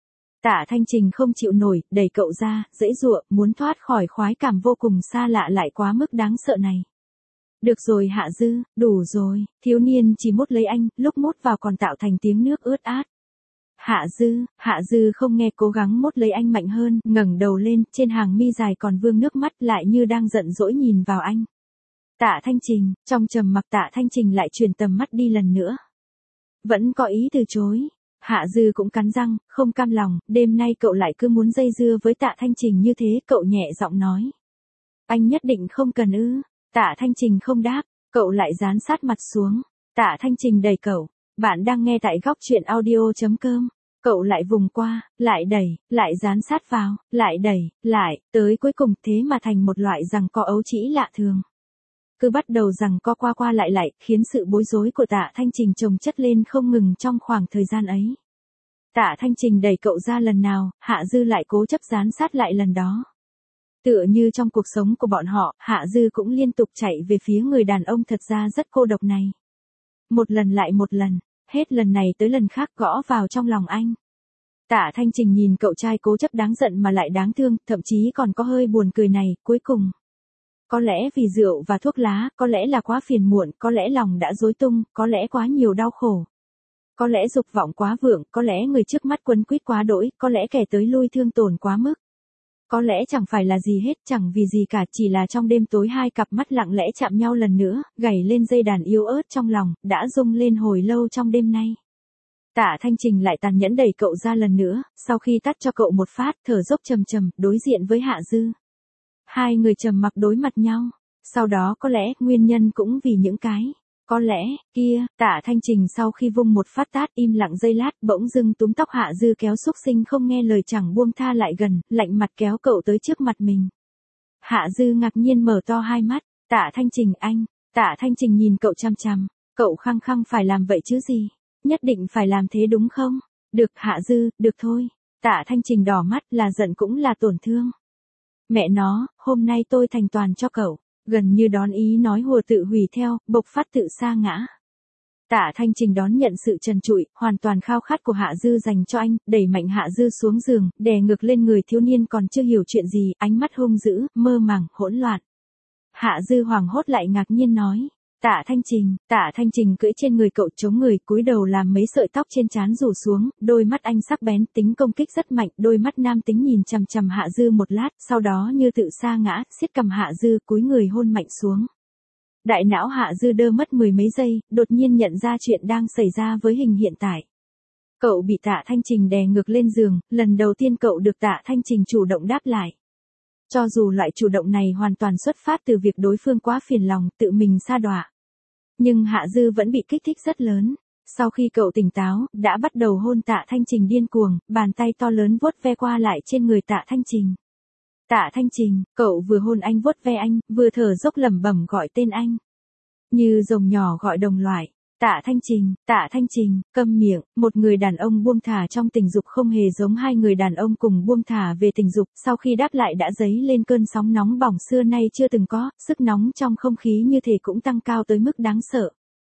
Tạ Thanh Trình không chịu nổi, đẩy cậu ra, giãy giụa, muốn thoát khỏi khoái cảm vô cùng xa lạ lại quá mức đáng sợ này. Được rồi Hạ Dư, đủ rồi, thiếu niên chỉ mút lấy anh, lúc mút vào còn tạo thành tiếng nước ướt át. Hạ Dư, Hạ Dư không nghe, cố gắng mút lấy anh mạnh hơn, ngẩng đầu lên, trên hàng mi dài còn vương nước mắt, lại như đang giận dỗi nhìn vào anh. Tạ Thanh Trình, trong trầm mặc Tạ Thanh Trình lại chuyển tầm mắt đi lần nữa. Vẫn có ý từ chối. Hạ Dư cũng cắn răng, không cam lòng, đêm nay cậu lại cứ muốn dây dưa với Tạ Thanh Trình như thế, cậu nhẹ giọng nói. Anh nhất định không cần ư? Tạ Thanh Trình không đáp, cậu lại dán sát mặt xuống. Tạ Thanh Trình đẩy cậu. Bạn đang nghe tại góc chuyện audio.com. Cậu lại vùng qua, lại đẩy, lại dán sát vào, lại đẩy, lại, tới cuối cùng thế mà thành một loại giằng co ấu trĩ lạ thường. Cứ bắt đầu giằng co qua qua lại lại, khiến sự bối rối của Tạ Thanh Trình chồng chất lên không ngừng trong khoảng thời gian ấy. Tạ Thanh Trình đẩy cậu ra lần nào, Hạ Dư lại cố chấp dán sát lại lần đó. Tựa như trong cuộc sống của bọn họ, Hạ Dư cũng liên tục chạy về phía người đàn ông thật ra rất cô độc này. Một lần lại một lần, hết lần này tới lần khác gõ vào trong lòng anh. Tạ Thanh Trình nhìn cậu trai cố chấp đáng giận mà lại đáng thương, thậm chí còn có hơi buồn cười này, cuối cùng. Có lẽ vì rượu và thuốc lá, có lẽ là quá phiền muộn, có lẽ lòng đã rối tung, có lẽ quá nhiều đau khổ. Có lẽ dục vọng quá vượng, có lẽ người trước mắt quấn quýt quá đỗi, có lẽ kẻ tới lui thương tổn quá mức. Có lẽ chẳng phải là gì hết, chẳng vì gì cả, chỉ là trong đêm tối hai cặp mắt lặng lẽ chạm nhau lần nữa, gảy lên dây đàn yếu ớt trong lòng, đã rung lên hồi lâu trong đêm nay. Tạ Thanh Trình lại tàn nhẫn đẩy cậu ra lần nữa, sau khi tát cho cậu một phát, thở dốc trầm trầm, đối diện với Hạ Dư. Hai người trầm mặc đối mặt nhau. Sau đó có lẽ, nguyên nhân cũng vì những cái. Có lẽ, kia, Tạ Thanh Trình sau khi vung một phát tát im lặng giây lát, bỗng dưng túm tóc Hạ Dư kéo xúc sinh không nghe lời chẳng buông tha lại gần, lạnh mặt kéo cậu tới trước mặt mình. Hạ Dư ngạc nhiên mở to hai mắt, Tạ Thanh Trình anh, Tạ Thanh Trình nhìn cậu chăm chăm, cậu khăng khăng phải làm vậy chứ gì, nhất định phải làm thế đúng không? Được Hạ Dư, được thôi. Tạ Thanh Trình đỏ mắt, là giận cũng là tổn thương. Mẹ nó, hôm nay tôi thành toàn cho cậu. Gần như đón ý nói hùa tự hủy theo, bộc phát tự sa ngã. Tạ Thanh Trình đón nhận sự trần trụi, hoàn toàn khao khát của Hạ Dư dành cho anh, đẩy mạnh Hạ Dư xuống giường, đè ngược lên người thiếu niên còn chưa hiểu chuyện gì, ánh mắt hung dữ, mơ màng, hỗn loạn. Hạ Dư hoảng hốt lại ngạc nhiên nói. Tạ Thanh Trình, Tạ Thanh Trình cưỡi trên người cậu chống người, cúi đầu làm mấy sợi tóc trên trán rủ xuống, đôi mắt anh sắc bén, tính công kích rất mạnh, đôi mắt nam tính nhìn chằm chằm Hạ Dư một lát, sau đó như tự sa ngã, siết cầm Hạ Dư, cúi người hôn mạnh xuống. Đại não Hạ Dư đơ mất mười mấy giây, đột nhiên nhận ra chuyện đang xảy ra với hình hiện tại. Cậu bị Tạ Thanh Trình đè ngược lên giường, lần đầu tiên cậu được Tạ Thanh Trình chủ động đáp lại. Cho dù loại chủ động này hoàn toàn xuất phát từ việc đối phương quá phiền lòng, tự mình sa đọa. Nhưng Hạ Dư vẫn bị kích thích rất lớn. Sau khi cậu tỉnh táo, đã bắt đầu hôn Tạ Thanh Trình điên cuồng, bàn tay to lớn vuốt ve qua lại trên người Tạ Thanh Trình. Tạ Thanh Trình, cậu vừa hôn anh vuốt ve anh, vừa thở dốc lẩm bẩm gọi tên anh. Như rồng nhỏ gọi đồng loại. Tạ Thanh Trình, Tạ Thanh Trình, câm miệng, một người đàn ông buông thả trong tình dục không hề giống hai người đàn ông cùng buông thả về tình dục, sau khi đáp lại đã dấy lên cơn sóng nóng bỏng xưa nay chưa từng có, sức nóng trong không khí như thể cũng tăng cao tới mức đáng sợ.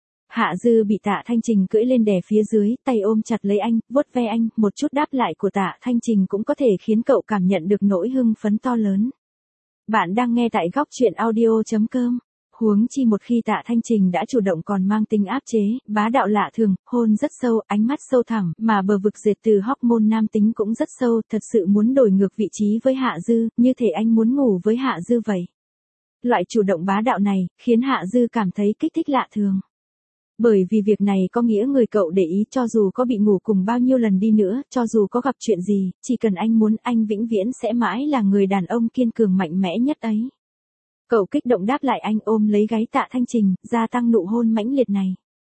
Hạ Dư bị Tạ Thanh Trình cưỡi lên đè phía dưới, tay ôm chặt lấy anh, vuốt ve anh, một chút đáp lại của Tạ Thanh Trình cũng có thể khiến cậu cảm nhận được nỗi hưng phấn to lớn. Bạn đang nghe tại góc truyện audio chấm com. Huống chi một khi Tạ Thanh Trình đã chủ động còn mang tính áp chế, bá đạo lạ thường, hôn rất sâu, ánh mắt sâu thẳm, mà bờ vực dệt từ hormone nam tính cũng rất sâu, thật sự muốn đổi ngược vị trí với Hạ Dư, như thể anh muốn ngủ với Hạ Dư vậy. Loại chủ động bá đạo này, khiến Hạ Dư cảm thấy kích thích lạ thường. Bởi vì việc này có nghĩa người cậu để ý cho dù có bị ngủ cùng bao nhiêu lần đi nữa, cho dù có gặp chuyện gì, chỉ cần anh muốn anh vĩnh viễn sẽ mãi là người đàn ông kiên cường mạnh mẽ nhất ấy. Cậu kích động đáp lại anh ôm lấy gáy Tạ Thanh Trình, gia tăng nụ hôn mãnh liệt này.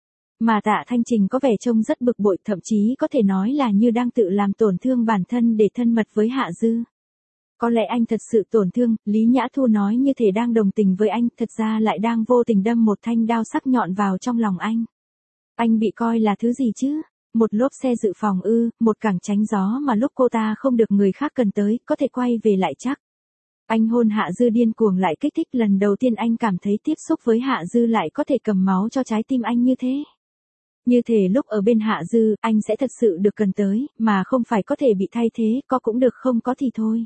Mà Tạ Thanh Trình có vẻ trông rất bực bội, thậm chí có thể nói là như đang tự làm tổn thương bản thân để thân mật với Hạ Dư. Có lẽ anh thật sự tổn thương, Lý Nhã Thu nói như thể đang đồng tình với anh, thật ra lại đang vô tình đâm một thanh đao sắc nhọn vào trong lòng anh. Anh bị coi là thứ gì chứ? Một lốp xe dự phòng ư, một cẳng tránh gió mà lúc cô ta không được người khác cần tới, có thể quay về lại chắc. Anh hôn Hạ Dư điên cuồng lại kích thích, lần đầu tiên anh cảm thấy tiếp xúc với Hạ Dư lại có thể cầm máu cho trái tim anh như thế. Như thể lúc ở bên Hạ Dư, anh sẽ thật sự được cần tới, mà không phải có thể bị thay thế, có cũng được không có thì thôi.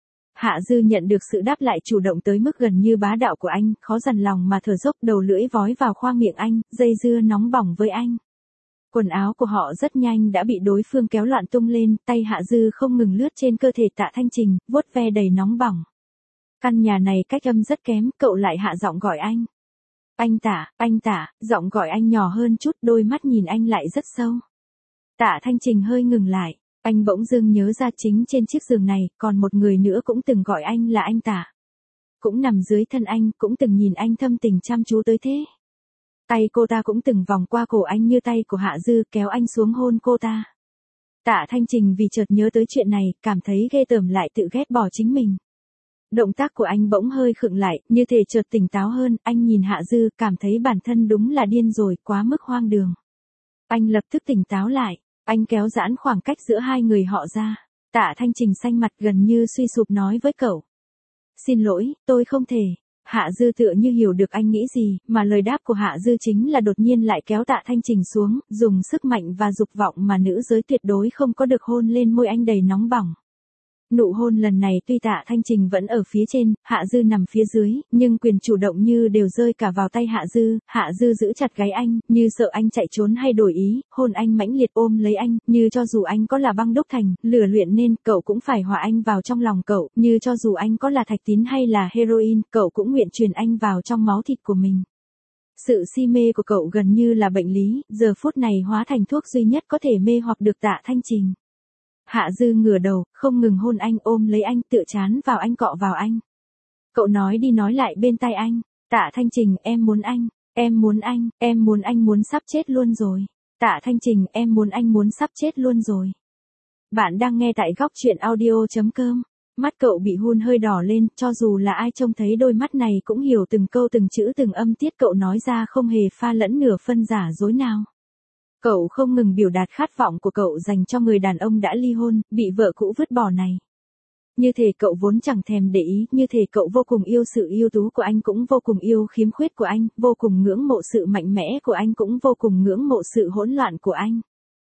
Hạ Dư nhận được sự đáp lại chủ động tới mức gần như bá đạo của anh, khó dằn lòng mà thở dốc, đầu lưỡi vói vào khoang miệng anh, dây dưa nóng bỏng với anh. Quần áo của họ rất nhanh đã bị đối phương kéo loạn tung lên, tay Hạ Dư không ngừng lướt trên cơ thể Tạ Thanh Trình, vuốt ve đầy nóng bỏng. Căn nhà này cách âm rất kém, cậu lại hạ giọng gọi anh. Anh Tạ, anh Tạ, giọng gọi anh nhỏ hơn chút, đôi mắt nhìn anh lại rất sâu. Tạ Thanh Trình hơi ngừng lại, anh bỗng dưng nhớ ra chính trên chiếc giường này, còn một người nữa cũng từng gọi anh là anh Tạ. Cũng nằm dưới thân anh, cũng từng nhìn anh thâm tình chăm chú tới thế. Tay cô ta cũng từng vòng qua cổ anh như tay của Hạ Dư, kéo anh xuống hôn cô ta. Tạ Thanh Trình vì chợt nhớ tới chuyện này, cảm thấy ghê tởm lại tự ghét bỏ chính mình. Động tác của anh bỗng hơi khựng lại, như thể chợt tỉnh táo hơn, anh nhìn Hạ Dư, cảm thấy bản thân đúng là điên rồi, quá mức hoang đường. Anh lập tức tỉnh táo lại, anh kéo giãn khoảng cách giữa hai người họ ra. Tạ Thanh Trình xanh mặt gần như suy sụp nói với cậu. Xin lỗi, tôi không thể. Hạ Dư tựa như hiểu được anh nghĩ gì, mà lời đáp của Hạ Dư chính là đột nhiên lại kéo Tạ Thanh Trình xuống, dùng sức mạnh và dục vọng mà nữ giới tuyệt đối không có được hôn lên môi anh đầy nóng bỏng. Nụ hôn lần này tuy Tạ Thanh Trình vẫn ở phía trên, Hạ Dư nằm phía dưới, nhưng quyền chủ động như đều rơi cả vào tay Hạ Dư, Hạ Dư giữ chặt gáy anh, như sợ anh chạy trốn hay đổi ý, hôn anh mãnh liệt ôm lấy anh, như cho dù anh có là băng đúc thành, lửa luyện nên, cậu cũng phải hòa anh vào trong lòng cậu, như cho dù anh có là thạch tín hay là heroin, cậu cũng nguyện truyền anh vào trong máu thịt của mình. Sự si mê của cậu gần như là bệnh lý, giờ phút này hóa thành thuốc duy nhất có thể mê hoặc được Tạ Thanh Trình. Hạ Dư ngửa đầu, không ngừng hôn anh, ôm lấy anh, tựa chán vào anh, cọ vào anh. Cậu nói đi nói lại bên tai anh, Tạ Thanh Trình, em muốn anh, em muốn anh, em muốn anh muốn sắp chết luôn rồi. Tạ Thanh Trình, em muốn anh muốn sắp chết luôn rồi. Bạn đang nghe tại góc truyện audio chấm com. Mắt cậu bị hun hơi đỏ lên, cho dù là ai trông thấy đôi mắt này cũng hiểu từng câu từng chữ từng âm tiết cậu nói ra không hề pha lẫn nửa phân giả dối nào. Cậu không ngừng biểu đạt khát vọng của cậu dành cho người đàn ông đã ly hôn, bị vợ cũ vứt bỏ này. Như thể cậu vốn chẳng thèm để ý, như thể cậu vô cùng yêu sự ưu tú của anh cũng vô cùng yêu khiếm khuyết của anh, vô cùng ngưỡng mộ sự mạnh mẽ của anh cũng vô cùng ngưỡng mộ sự hỗn loạn của anh.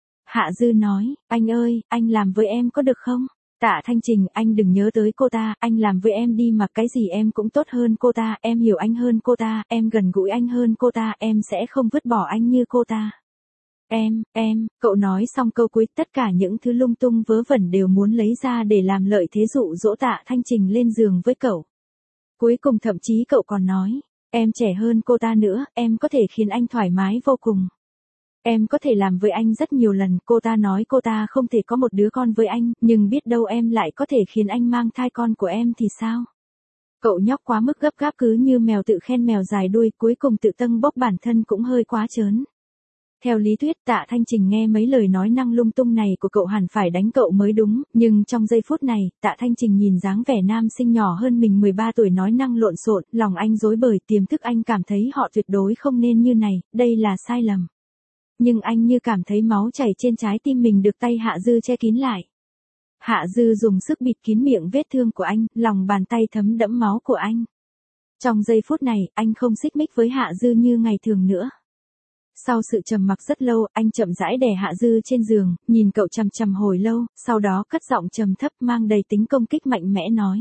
Hạ Dư nói, anh ơi, anh làm với em có được không? Tạ Thanh Trình, anh đừng nhớ tới cô ta, anh làm với em đi mà cái gì em cũng tốt hơn cô ta, em hiểu anh hơn cô ta, em gần gũi anh hơn cô ta, em sẽ không vứt bỏ anh như cô ta. Em, em, cậu nói xong câu cuối, tất cả những thứ lung tung vớ vẩn đều muốn lấy ra để làm lợi thế dụ dỗ Tạ Thanh Trình lên giường với cậu. Cuối cùng thậm chí cậu còn nói, em trẻ hơn cô ta nữa, em có thể khiến anh thoải mái vô cùng. Em có thể làm với anh rất nhiều lần, cô ta nói cô ta không thể có một đứa con với anh, nhưng biết đâu em lại có thể khiến anh mang thai con của em thì sao? Cậu nhóc quá mức gấp gáp cứ như mèo tự khen mèo dài đuôi, cuối cùng tự tâng bốc bản thân cũng hơi quá trớn. Theo lý thuyết Tạ Thanh Trình nghe mấy lời nói năng lung tung này của cậu hẳn phải đánh cậu mới đúng, nhưng trong giây phút này, Tạ Thanh Trình nhìn dáng vẻ nam sinh nhỏ hơn mình mười ba tuổi nói năng lộn xộn, lòng anh rối bời, tiềm thức anh cảm thấy họ tuyệt đối không nên như này, đây là sai lầm. Nhưng anh như cảm thấy máu chảy trên trái tim mình được tay Hạ Dư che kín lại. Hạ Dư dùng sức bịt kín miệng vết thương của anh, lòng bàn tay thấm đẫm máu của anh. Trong giây phút này, anh không xích mích với Hạ Dư như ngày thường nữa. Sau sự trầm mặc rất lâu, anh chậm rãi đè Hạ Dư trên giường, nhìn cậu chằm chằm hồi lâu, sau đó cất giọng trầm thấp mang đầy tính công kích mạnh mẽ nói.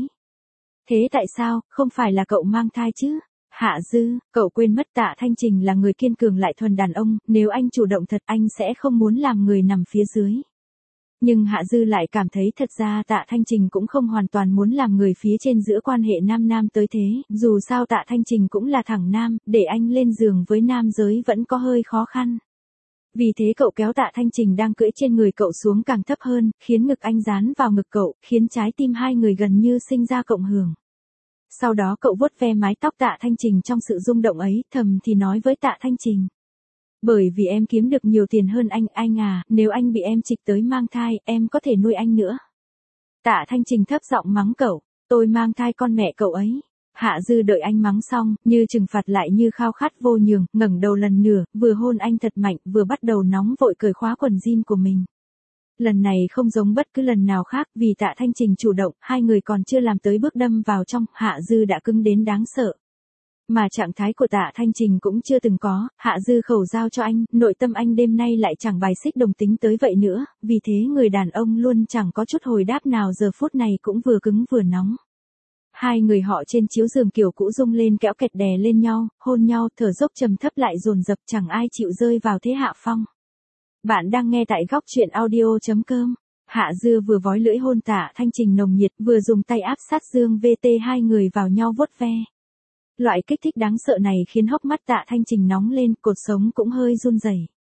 Thế tại sao, không phải là cậu mang thai chứ? Hạ Dư, cậu quên mất Tạ Thanh Trình là người kiên cường lại thuần đàn ông, nếu anh chủ động thật anh sẽ không muốn làm người nằm phía dưới. Nhưng Hạ Dư lại cảm thấy thật ra Tạ Thanh Trình cũng không hoàn toàn muốn làm người phía trên giữa quan hệ nam nam tới thế, dù sao Tạ Thanh Trình cũng là thằng nam, để anh lên giường với nam giới vẫn có hơi khó khăn. Vì thế cậu kéo Tạ Thanh Trình đang cưỡi trên người cậu xuống càng thấp hơn, khiến ngực anh dán vào ngực cậu, khiến trái tim hai người gần như sinh ra cộng hưởng. Sau đó cậu vuốt ve mái tóc Tạ Thanh Trình trong sự rung động ấy, thầm thì nói với Tạ Thanh Trình. Bởi vì em kiếm được nhiều tiền hơn anh, anh à, nếu anh bị em trịch tới mang thai, em có thể nuôi anh nữa. Tạ Thanh Trình thấp giọng mắng cậu, tôi mang thai con mẹ cậu ấy. Hạ Dư đợi anh mắng xong, như trừng phạt lại như khao khát vô nhường, ngẩng đầu lần nữa, vừa hôn anh thật mạnh, vừa bắt đầu nóng vội cởi khóa quần jean của mình. Lần này không giống bất cứ lần nào khác, vì Tạ Thanh Trình chủ động, hai người còn chưa làm tới bước đâm vào trong, Hạ Dư đã cứng đến đáng sợ. Mà trạng thái của Tạ Thanh Trình cũng chưa từng có, Hạ Dư khẩu giao cho anh, nội tâm anh đêm nay lại chẳng bài xích đồng tính tới vậy nữa, vì thế người đàn ông luôn chẳng có chút hồi đáp nào giờ phút này cũng vừa cứng vừa nóng. Hai người họ trên chiếu giường kiểu cũ rung lên kéo kẹt đè lên nhau, hôn nhau, thở dốc trầm thấp lại dồn dập chẳng ai chịu rơi vào thế hạ phong. Bạn đang nghe tại góc truyện audio chấm com. Hạ Dư vừa vói lưỡi hôn Tạ Thanh Trình nồng nhiệt, vừa dùng tay áp sát dương vê tê hai người vào nhau vuốt ve. Loại kích thích đáng sợ này khiến hốc mắt Tạ Thanh Trình nóng lên, cột sống cũng hơi run rẩy.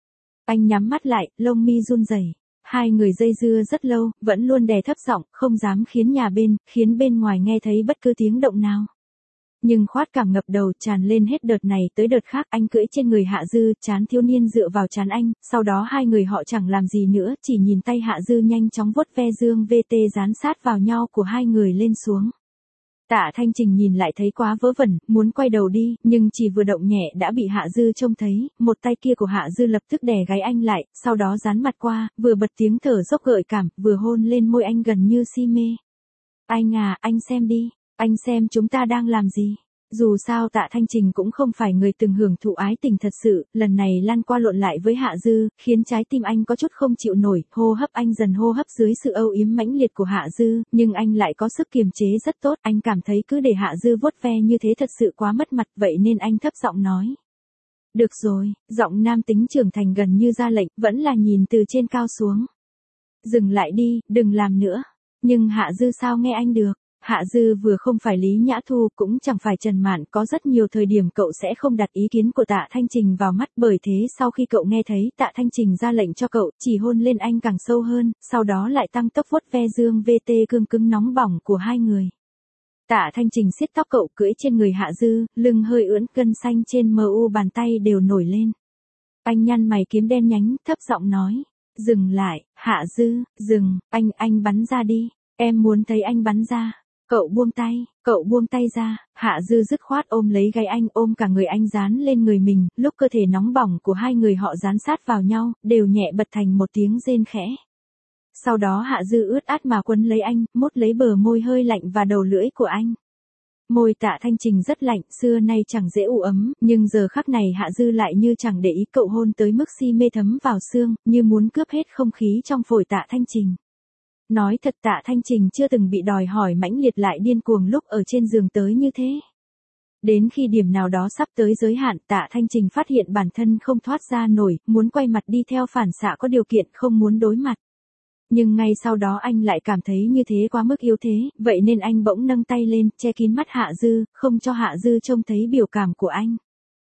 Anh nhắm mắt lại, lông mi run rẩy. Hai người dây dưa rất lâu, vẫn luôn đè thấp giọng, không dám khiến nhà bên, khiến bên ngoài nghe thấy bất cứ tiếng động nào. Nhưng khoát cảm ngập đầu tràn lên hết đợt này tới đợt khác, anh cưỡi trên người Hạ Dư, trán thiếu niên dựa vào trán anh, sau đó hai người họ chẳng làm gì nữa, chỉ nhìn tay Hạ Dư nhanh chóng vuốt ve dương vê tê dán sát vào nhau của hai người lên xuống. Tạ Thanh Trình nhìn lại thấy quá vớ vẩn, muốn quay đầu đi, nhưng chỉ vừa động nhẹ đã bị Hạ Dư trông thấy, một tay kia của Hạ Dư lập tức đè gáy anh lại, sau đó dán mặt qua, vừa bật tiếng thở dốc gợi cảm, vừa hôn lên môi anh gần như si mê. Anh à, anh xem đi, anh xem chúng ta đang làm gì. Dù sao Tạ Thanh Trình cũng không phải người từng hưởng thụ ái tình thật sự, lần này lăn qua lộn lại với Hạ Dư, khiến trái tim anh có chút không chịu nổi, hô hấp anh dần hô hấp dưới sự âu yếm mãnh liệt của Hạ Dư, nhưng anh lại có sức kiềm chế rất tốt, anh cảm thấy cứ để Hạ Dư vuốt ve như thế thật sự quá mất mặt, vậy nên anh thấp giọng nói. Được rồi, giọng nam tính trưởng thành gần như ra lệnh, vẫn là nhìn từ trên cao xuống. Dừng lại đi, đừng làm nữa. Nhưng Hạ Dư sao nghe anh được? Hạ Dư vừa không phải Lý Nhã Thu, cũng chẳng phải Trần Mạn, có rất nhiều thời điểm cậu sẽ không đặt ý kiến của Tạ Thanh Trình vào mắt, bởi thế sau khi cậu nghe thấy Tạ Thanh Trình ra lệnh cho cậu, chỉ hôn lên anh càng sâu hơn, sau đó lại tăng tốc vuốt ve dương vê tê cương cứng nóng bỏng của hai người. Tạ Thanh Trình siết tóc cậu cưỡi trên người Hạ Dư, lưng hơi ưỡn, gân xanh trên mờ u bàn tay đều nổi lên. Anh nhăn mày kiếm đen nhánh, thấp giọng nói, dừng lại, Hạ Dư, dừng, anh, anh bắn ra đi, em muốn thấy anh bắn ra. Cậu buông tay, cậu buông tay ra, Hạ Dư dứt khoát ôm lấy gáy anh, ôm cả người anh dán lên người mình, lúc cơ thể nóng bỏng của hai người họ dán sát vào nhau, đều nhẹ bật thành một tiếng rên khẽ. Sau đó Hạ Dư ướt át mà quấn lấy anh, mốt lấy bờ môi hơi lạnh và đầu lưỡi của anh. Môi Tạ Thanh Trình rất lạnh, xưa nay chẳng dễ u ấm, nhưng giờ khắc này Hạ Dư lại như chẳng để ý, cậu hôn tới mức si mê thấm vào xương, như muốn cướp hết không khí trong phổi Tạ Thanh Trình. Nói thật Tạ Thanh Trình chưa từng bị đòi hỏi mãnh liệt lại điên cuồng lúc ở trên giường tới như thế. Đến khi điểm nào đó sắp tới giới hạn, Tạ Thanh Trình phát hiện bản thân không thoát ra nổi, muốn quay mặt đi theo phản xạ có điều kiện, không muốn đối mặt. Nhưng ngay sau đó anh lại cảm thấy như thế quá mức yếu thế, vậy nên anh bỗng nâng tay lên, che kín mắt Hạ Dư, không cho Hạ Dư trông thấy biểu cảm của anh.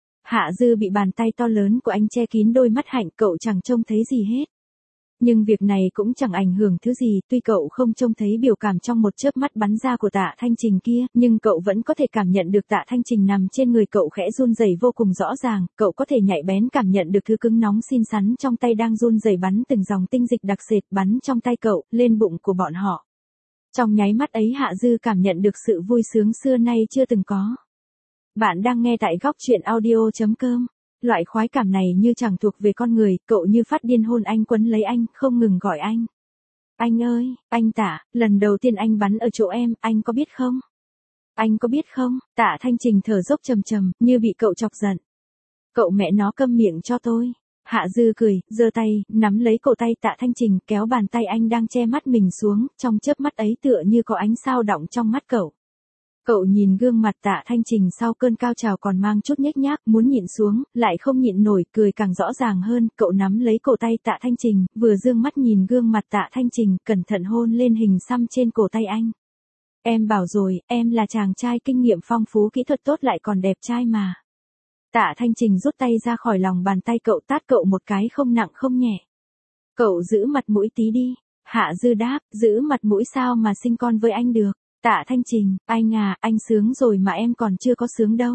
Hạ Dư bị bàn tay to lớn của anh che kín đôi mắt hạnh, cậu chẳng trông thấy gì hết. Nhưng việc này cũng chẳng ảnh hưởng thứ gì, tuy cậu không trông thấy biểu cảm trong một chớp mắt bắn ra của Tạ Thanh Trình kia, nhưng cậu vẫn có thể cảm nhận được Tạ Thanh Trình nằm trên người cậu khẽ run rẩy vô cùng rõ ràng, cậu có thể nhạy bén cảm nhận được thứ cứng nóng xinh xắn trong tay đang run rẩy bắn từng dòng tinh dịch đặc sệt bắn trong tay cậu, lên bụng của bọn họ. Trong nháy mắt ấy Hạ Dư cảm nhận được sự vui sướng xưa nay chưa từng có. Bạn đang nghe tại góc truyện audio chấm com. Loại khoái cảm này như chẳng thuộc về con người, cậu như phát điên hôn anh, quấn lấy anh, không ngừng gọi anh. Anh ơi, anh Tạ, lần đầu tiên anh bắn ở chỗ em, anh có biết không? Anh có biết không? Tạ Thanh Trình thở dốc trầm trầm, như bị cậu chọc giận. Cậu mẹ nó câm miệng cho tôi. Hạ Dư cười, giơ tay, nắm lấy cổ tay Tạ Thanh Trình, kéo bàn tay anh đang che mắt mình xuống, trong chớp mắt ấy tựa như có ánh sao đọng trong mắt cậu. Cậu nhìn gương mặt Tạ Thanh Trình sau cơn cao trào còn mang chút nhếch nhác, muốn nhịn xuống, lại không nhịn nổi, cười càng rõ ràng hơn, cậu nắm lấy cổ tay Tạ Thanh Trình, vừa dương mắt nhìn gương mặt Tạ Thanh Trình, cẩn thận hôn lên hình xăm trên cổ tay anh. Em bảo rồi, em là chàng trai kinh nghiệm phong phú, kỹ thuật tốt lại còn đẹp trai mà. Tạ Thanh Trình rút tay ra khỏi lòng bàn tay cậu, tát cậu một cái không nặng không nhẹ. Cậu giữ mặt mũi tí đi. Hạ Dư đáp, giữ mặt mũi sao mà sinh con với anh được. Tạ Thanh Trình, anh à, anh sướng rồi mà em còn chưa có sướng đâu.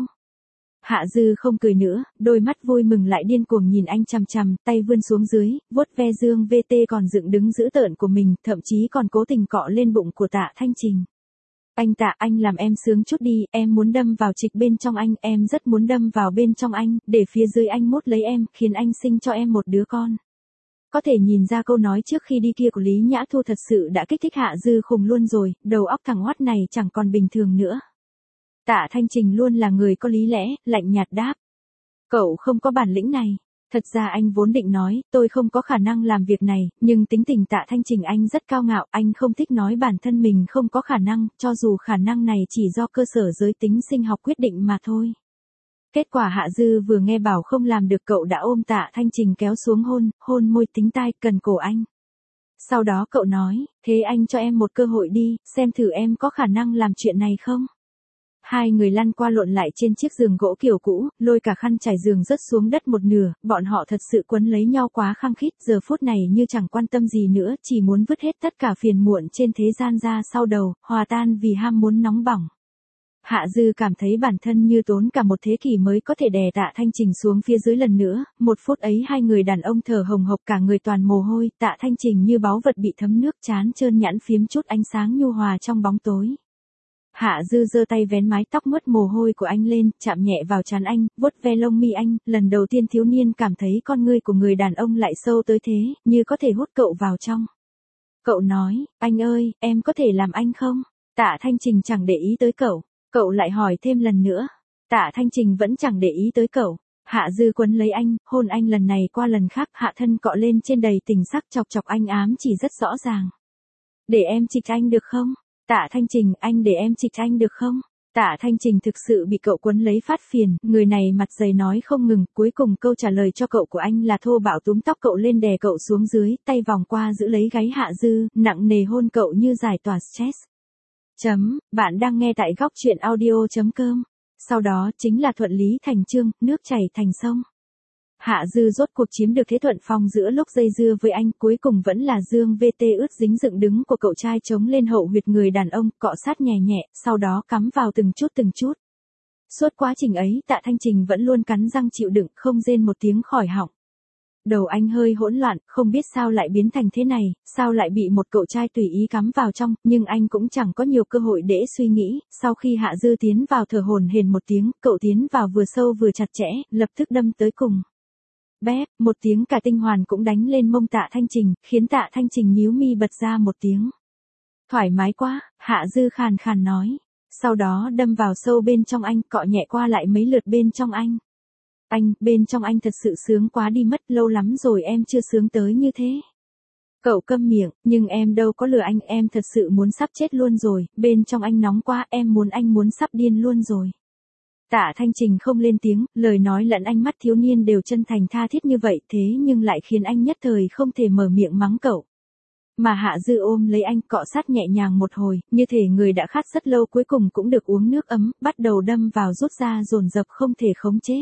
Hạ Dư không cười nữa, đôi mắt vui mừng lại điên cuồng nhìn anh chằm chằm, tay vươn xuống dưới, vuốt ve dương vê tê còn dựng đứng dữ tợn của mình, thậm chí còn cố tình cọ lên bụng của Tạ Thanh Trình. Anh Tạ, anh làm em sướng chút đi, em muốn đâm vào trịch bên trong anh, em rất muốn đâm vào bên trong anh, để phía dưới anh mốt lấy em, khiến anh sinh cho em một đứa con. Có thể nhìn ra câu nói trước khi đi kia của Lý Nhã Thu thật sự đã kích thích Hạ Dư khùng luôn rồi, đầu óc thằng hoắt này chẳng còn bình thường nữa. Tạ Thanh Trình luôn là người có lý lẽ, lạnh nhạt đáp. Cậu không có bản lĩnh này. Thật ra anh vốn định nói, tôi không có khả năng làm việc này, nhưng tính tình Tạ Thanh Trình anh rất cao ngạo, anh không thích nói bản thân mình không có khả năng, cho dù khả năng này chỉ do cơ sở giới tính sinh học quyết định mà thôi. Kết quả Hạ Dư vừa nghe bảo không làm được, cậu đã ôm Tạ Thanh Trình kéo xuống hôn, hôn môi tính tai, cần cổ anh. Sau đó cậu nói, thế anh cho em một cơ hội đi, xem thử em có khả năng làm chuyện này không? Hai người lăn qua lộn lại trên chiếc giường gỗ kiểu cũ, lôi cả khăn trải giường rớt xuống đất một nửa, bọn họ thật sự quấn lấy nhau quá khăng khít, giờ phút này như chẳng quan tâm gì nữa, chỉ muốn vứt hết tất cả phiền muộn trên thế gian ra sau đầu, hòa tan vì ham muốn nóng bỏng. Hạ Dư cảm thấy bản thân như tốn cả một thế kỷ mới có thể đè Tạ Thanh Trình xuống phía dưới lần nữa, một phút ấy hai người đàn ông thở hồng hộc cả người toàn mồ hôi, Tạ Thanh Trình như báu vật bị thấm nước, trán trơn nhẵn phiếm chút ánh sáng nhu hòa trong bóng tối. Hạ Dư giơ tay vén mái tóc mướt mồ hôi của anh lên, chạm nhẹ vào trán anh, vuốt ve lông mi anh, lần đầu tiên thiếu niên cảm thấy con ngươi của người đàn ông lại sâu tới thế, như có thể hút cậu vào trong. Cậu nói, anh ơi, em có thể làm anh không? Tạ Thanh Trình chẳng để ý tới cậu. Cậu lại hỏi thêm lần nữa. Tạ Thanh Trình vẫn chẳng để ý tới cậu. Hạ Dư quấn lấy anh, hôn anh lần này qua lần khác, hạ thân cọ lên trên đầy tình sắc, chọc chọc anh ám chỉ rất rõ ràng. Để em chịch anh được không? Tạ Thanh Trình, anh để em chịch anh được không? Tạ Thanh Trình thực sự bị cậu quấn lấy phát phiền, người này mặt dày nói không ngừng, cuối cùng câu trả lời cho cậu của anh là thô bạo túm tóc cậu lên đè cậu xuống dưới, tay vòng qua giữ lấy gáy Hạ Dư, nặng nề hôn cậu như giải tỏa stress. Chấm, bạn đang nghe tại góc truyện audio.com. Sau đó chính là thuận lý thành chương, nước chảy thành sông. Hạ Dư rốt cuộc chiếm được thế thuận phong giữa lúc dây dưa với anh, cuối cùng vẫn là dương vê tê ướt dính dựng đứng của cậu trai chống lên hậu huyệt người đàn ông, cọ sát nhẹ nhẹ, sau đó cắm vào từng chút từng chút. Suốt quá trình ấy, Tạ Thanh Trình vẫn luôn cắn răng chịu đựng, không rên một tiếng khỏi họng. Đầu anh hơi hỗn loạn, không biết sao lại biến thành thế này, sao lại bị một cậu trai tùy ý cắm vào trong, nhưng anh cũng chẳng có nhiều cơ hội để suy nghĩ, sau khi Hạ Dư tiến vào thở hổn hển một tiếng, cậu tiến vào vừa sâu vừa chặt chẽ, lập tức đâm tới cùng. Bép, một tiếng cả tinh hoàn cũng đánh lên mông Tạ Thanh Trình, khiến Tạ Thanh Trình nhíu mi bật ra một tiếng. Thoải mái quá, Hạ Dư khàn khàn nói. Sau đó đâm vào sâu bên trong anh, cọ nhẹ qua lại mấy lượt bên trong anh. Anh, bên trong anh thật sự sướng quá đi mất, lâu lắm rồi em chưa sướng tới như thế. Cậu câm miệng, nhưng em đâu có lừa anh, em thật sự muốn sắp chết luôn rồi, bên trong anh nóng quá, em muốn anh muốn sắp điên luôn rồi. Tạ Thanh Trình không lên tiếng, lời nói lẫn ánh mắt thiếu niên đều chân thành tha thiết như vậy, thế nhưng lại khiến anh nhất thời không thể mở miệng mắng cậu. Mà Hạ Dư ôm lấy anh, cọ sát nhẹ nhàng một hồi, như thể người đã khát rất lâu cuối cùng cũng được uống nước ấm, bắt đầu đâm vào rút ra dồn dập không thể khống chế.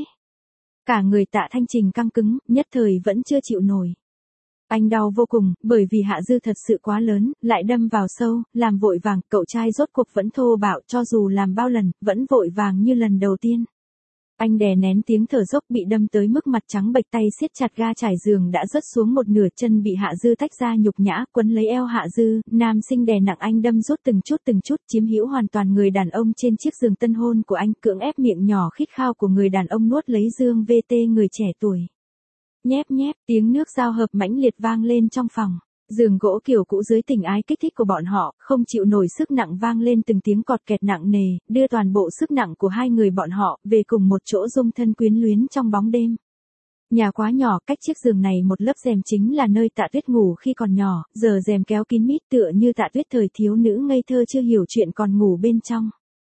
Cả người Tạ Thanh Trình căng cứng, nhất thời vẫn chưa chịu nổi. Anh đau vô cùng, bởi vì Hạ Dư thật sự quá lớn, lại đâm vào sâu, làm vội vàng, cậu trai rốt cuộc vẫn thô bạo, cho dù làm bao lần, vẫn vội vàng như lần đầu tiên. Anh đè nén tiếng thở dốc, bị đâm tới mức mặt trắng bệch, tay siết chặt ga trải giường đã rớt xuống một nửa, chân bị Hạ Dư tách ra nhục nhã, quấn lấy eo Hạ Dư, nam sinh đè nặng anh đâm rút từng chút từng chút, chiếm hữu hoàn toàn người đàn ông trên chiếc giường tân hôn của anh, cưỡng ép miệng nhỏ khít khao của người đàn ông nuốt lấy dương vê tê người trẻ tuổi. Nhép nhép, tiếng nước giao hợp mãnh liệt vang lên trong phòng. Giường gỗ kiểu cũ dưới tình ái kích thích của bọn họ, không chịu nổi sức nặng vang lên từng tiếng cọt kẹt nặng nề, đưa toàn bộ sức nặng của hai người bọn họ về cùng một chỗ dung thân quyến luyến trong bóng đêm. Nhà quá nhỏ, cách chiếc giường này một lớp rèm chính là nơi Tạ Tuyết ngủ khi còn nhỏ, giờ rèm kéo kín mít tựa như Tạ Tuyết thời thiếu nữ ngây thơ chưa hiểu chuyện còn ngủ bên trong.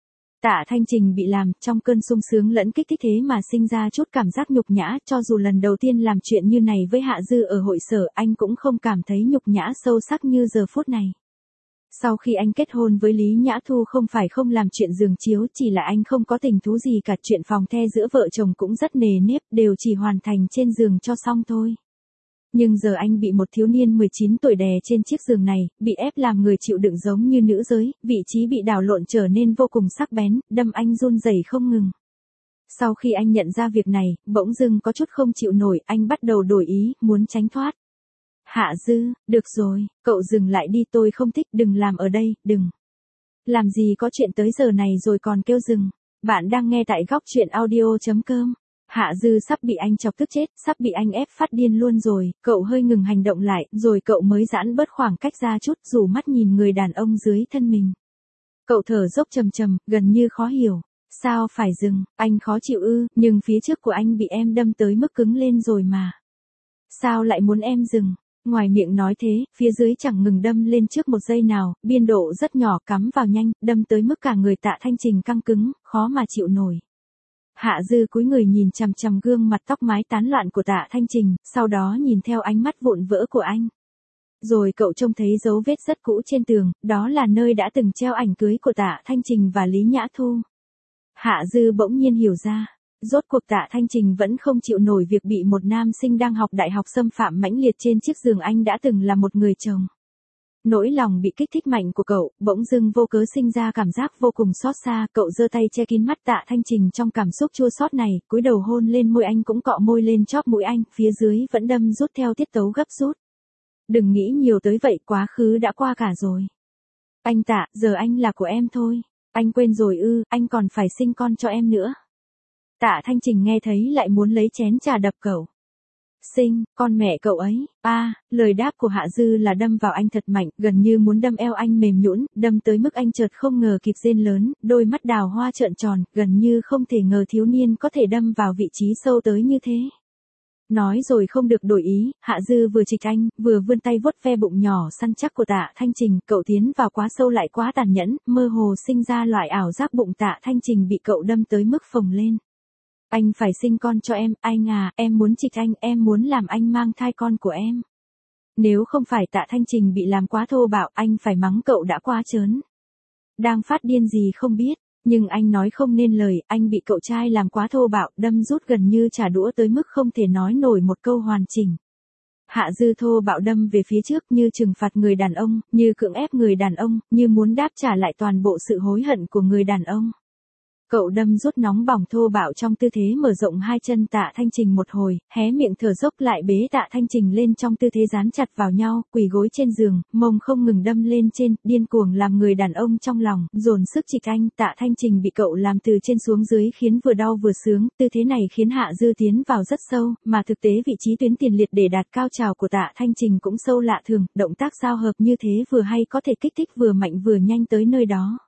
Tạ Thanh Trình bị làm, trong cơn sung sướng lẫn kích thích thế mà sinh ra chút cảm giác nhục nhã, cho dù lần đầu tiên làm chuyện như này với Hạ Dư ở hội sở, anh cũng không cảm thấy nhục nhã sâu sắc như giờ phút này. Sau khi anh kết hôn với Lý Nhã Thu không phải không làm chuyện giường chiếu, chỉ là anh không có tình thú gì cả, chuyện phòng the giữa vợ chồng cũng rất nề nếp, đều chỉ hoàn thành trên giường cho xong thôi. Nhưng giờ anh bị một thiếu niên mười chín tuổi đè trên chiếc giường này, bị ép làm người chịu đựng giống như nữ giới, vị trí bị đảo lộn trở nên vô cùng sắc bén, đâm anh run rẩy không ngừng. Sau khi anh nhận ra việc này, bỗng dưng có chút không chịu nổi, anh bắt đầu đổi ý, muốn tránh thoát. Hạ Dư, được rồi, cậu dừng lại đi, tôi không thích, đừng làm ở đây, đừng. Làm gì có chuyện tới giờ này rồi còn kêu dừng. Bạn đang nghe tại góc truyện audio.com. Hạ Dư sắp bị anh chọc tức chết, sắp bị anh ép phát điên luôn rồi, cậu hơi ngừng hành động lại, rồi cậu mới giãn bớt khoảng cách ra chút, rủ mắt nhìn người đàn ông dưới thân mình. Cậu thở dốc trầm trầm, gần như khó hiểu. Sao phải dừng, anh khó chịu ư, nhưng phía trước của anh bị em đâm tới mức cứng lên rồi mà. Sao lại muốn em dừng? Ngoài miệng nói thế, phía dưới chẳng ngừng đâm lên trước một giây nào, biên độ rất nhỏ, cắm vào nhanh, đâm tới mức cả người Tạ Thanh Trình căng cứng, khó mà chịu nổi. Hạ Dư cúi người nhìn chằm chằm gương mặt tóc mái tán loạn của Tạ Thanh Trình, sau đó nhìn theo ánh mắt vụn vỡ của anh. Rồi cậu trông thấy dấu vết rất cũ trên tường, đó là nơi đã từng treo ảnh cưới của Tạ Thanh Trình và Lý Nhã Thu. Hạ Dư bỗng nhiên hiểu ra, rốt cuộc Tạ Thanh Trình vẫn không chịu nổi việc bị một nam sinh đang học đại học xâm phạm mãnh liệt trên chiếc giường anh đã từng là một người chồng. Nỗi lòng bị kích thích mạnh của cậu, bỗng dưng vô cớ sinh ra cảm giác vô cùng xót xa, cậu giơ tay che kín mắt Tạ Thanh Trình trong cảm xúc chua xót này, cúi đầu hôn lên môi anh, cũng cọ môi lên chóp mũi anh, phía dưới vẫn đâm rút theo tiết tấu gấp rút. Đừng nghĩ nhiều tới vậy, quá khứ đã qua cả rồi. Anh Tạ, giờ anh là của em thôi. Anh quên rồi ư, anh còn phải sinh con cho em nữa. Tạ Thanh Trình nghe thấy lại muốn lấy chén trà đập cậu. Sinh, con mẹ cậu ấy. A, lời đáp của Hạ Dư là đâm vào anh thật mạnh, gần như muốn đâm eo anh mềm nhũn, đâm tới mức anh chợt không ngờ kịp rên lớn, đôi mắt đào hoa trợn tròn, gần như không thể ngờ thiếu niên có thể đâm vào vị trí sâu tới như thế. Nói rồi không được đổi ý, Hạ Dư vừa trịch anh, vừa vươn tay vuốt ve bụng nhỏ săn chắc của Tạ Thanh Trình, cậu tiến vào quá sâu lại quá tàn nhẫn, mơ hồ sinh ra loại ảo giác bụng Tạ Thanh Trình bị cậu đâm tới mức phồng lên. Anh phải sinh con cho em, anh à, em muốn trịch anh, em muốn làm anh mang thai con của em. Nếu không phải Tạ Thanh Trình bị làm quá thô bạo, anh phải mắng cậu đã quá trớn. Đang phát điên gì không biết. Nhưng anh nói không nên lời, anh bị cậu trai làm quá thô bạo, đâm rút gần như trả đũa tới mức không thể nói nổi một câu hoàn chỉnh. Hạ Dư thô bạo đâm về phía trước như trừng phạt người đàn ông, như cưỡng ép người đàn ông, như muốn đáp trả lại toàn bộ sự hối hận của người đàn ông. Cậu đâm rút nóng bỏng thô bạo trong tư thế mở rộng hai chân Tạ Thanh Trình một hồi, hé miệng thở dốc lại bế Tạ Thanh Trình lên trong tư thế dán chặt vào nhau, quỳ gối trên giường, mông không ngừng đâm lên trên, điên cuồng làm người đàn ông trong lòng, dồn sức trịch anh. Tạ Thanh Trình bị cậu làm từ trên xuống dưới khiến vừa đau vừa sướng, tư thế này khiến Hạ Dư tiến vào rất sâu, mà thực tế vị trí tuyến tiền liệt để đạt cao trào của Tạ Thanh Trình cũng sâu lạ thường, động tác giao hợp như thế vừa hay có thể kích thích vừa mạnh vừa nhanh tới nơi đó.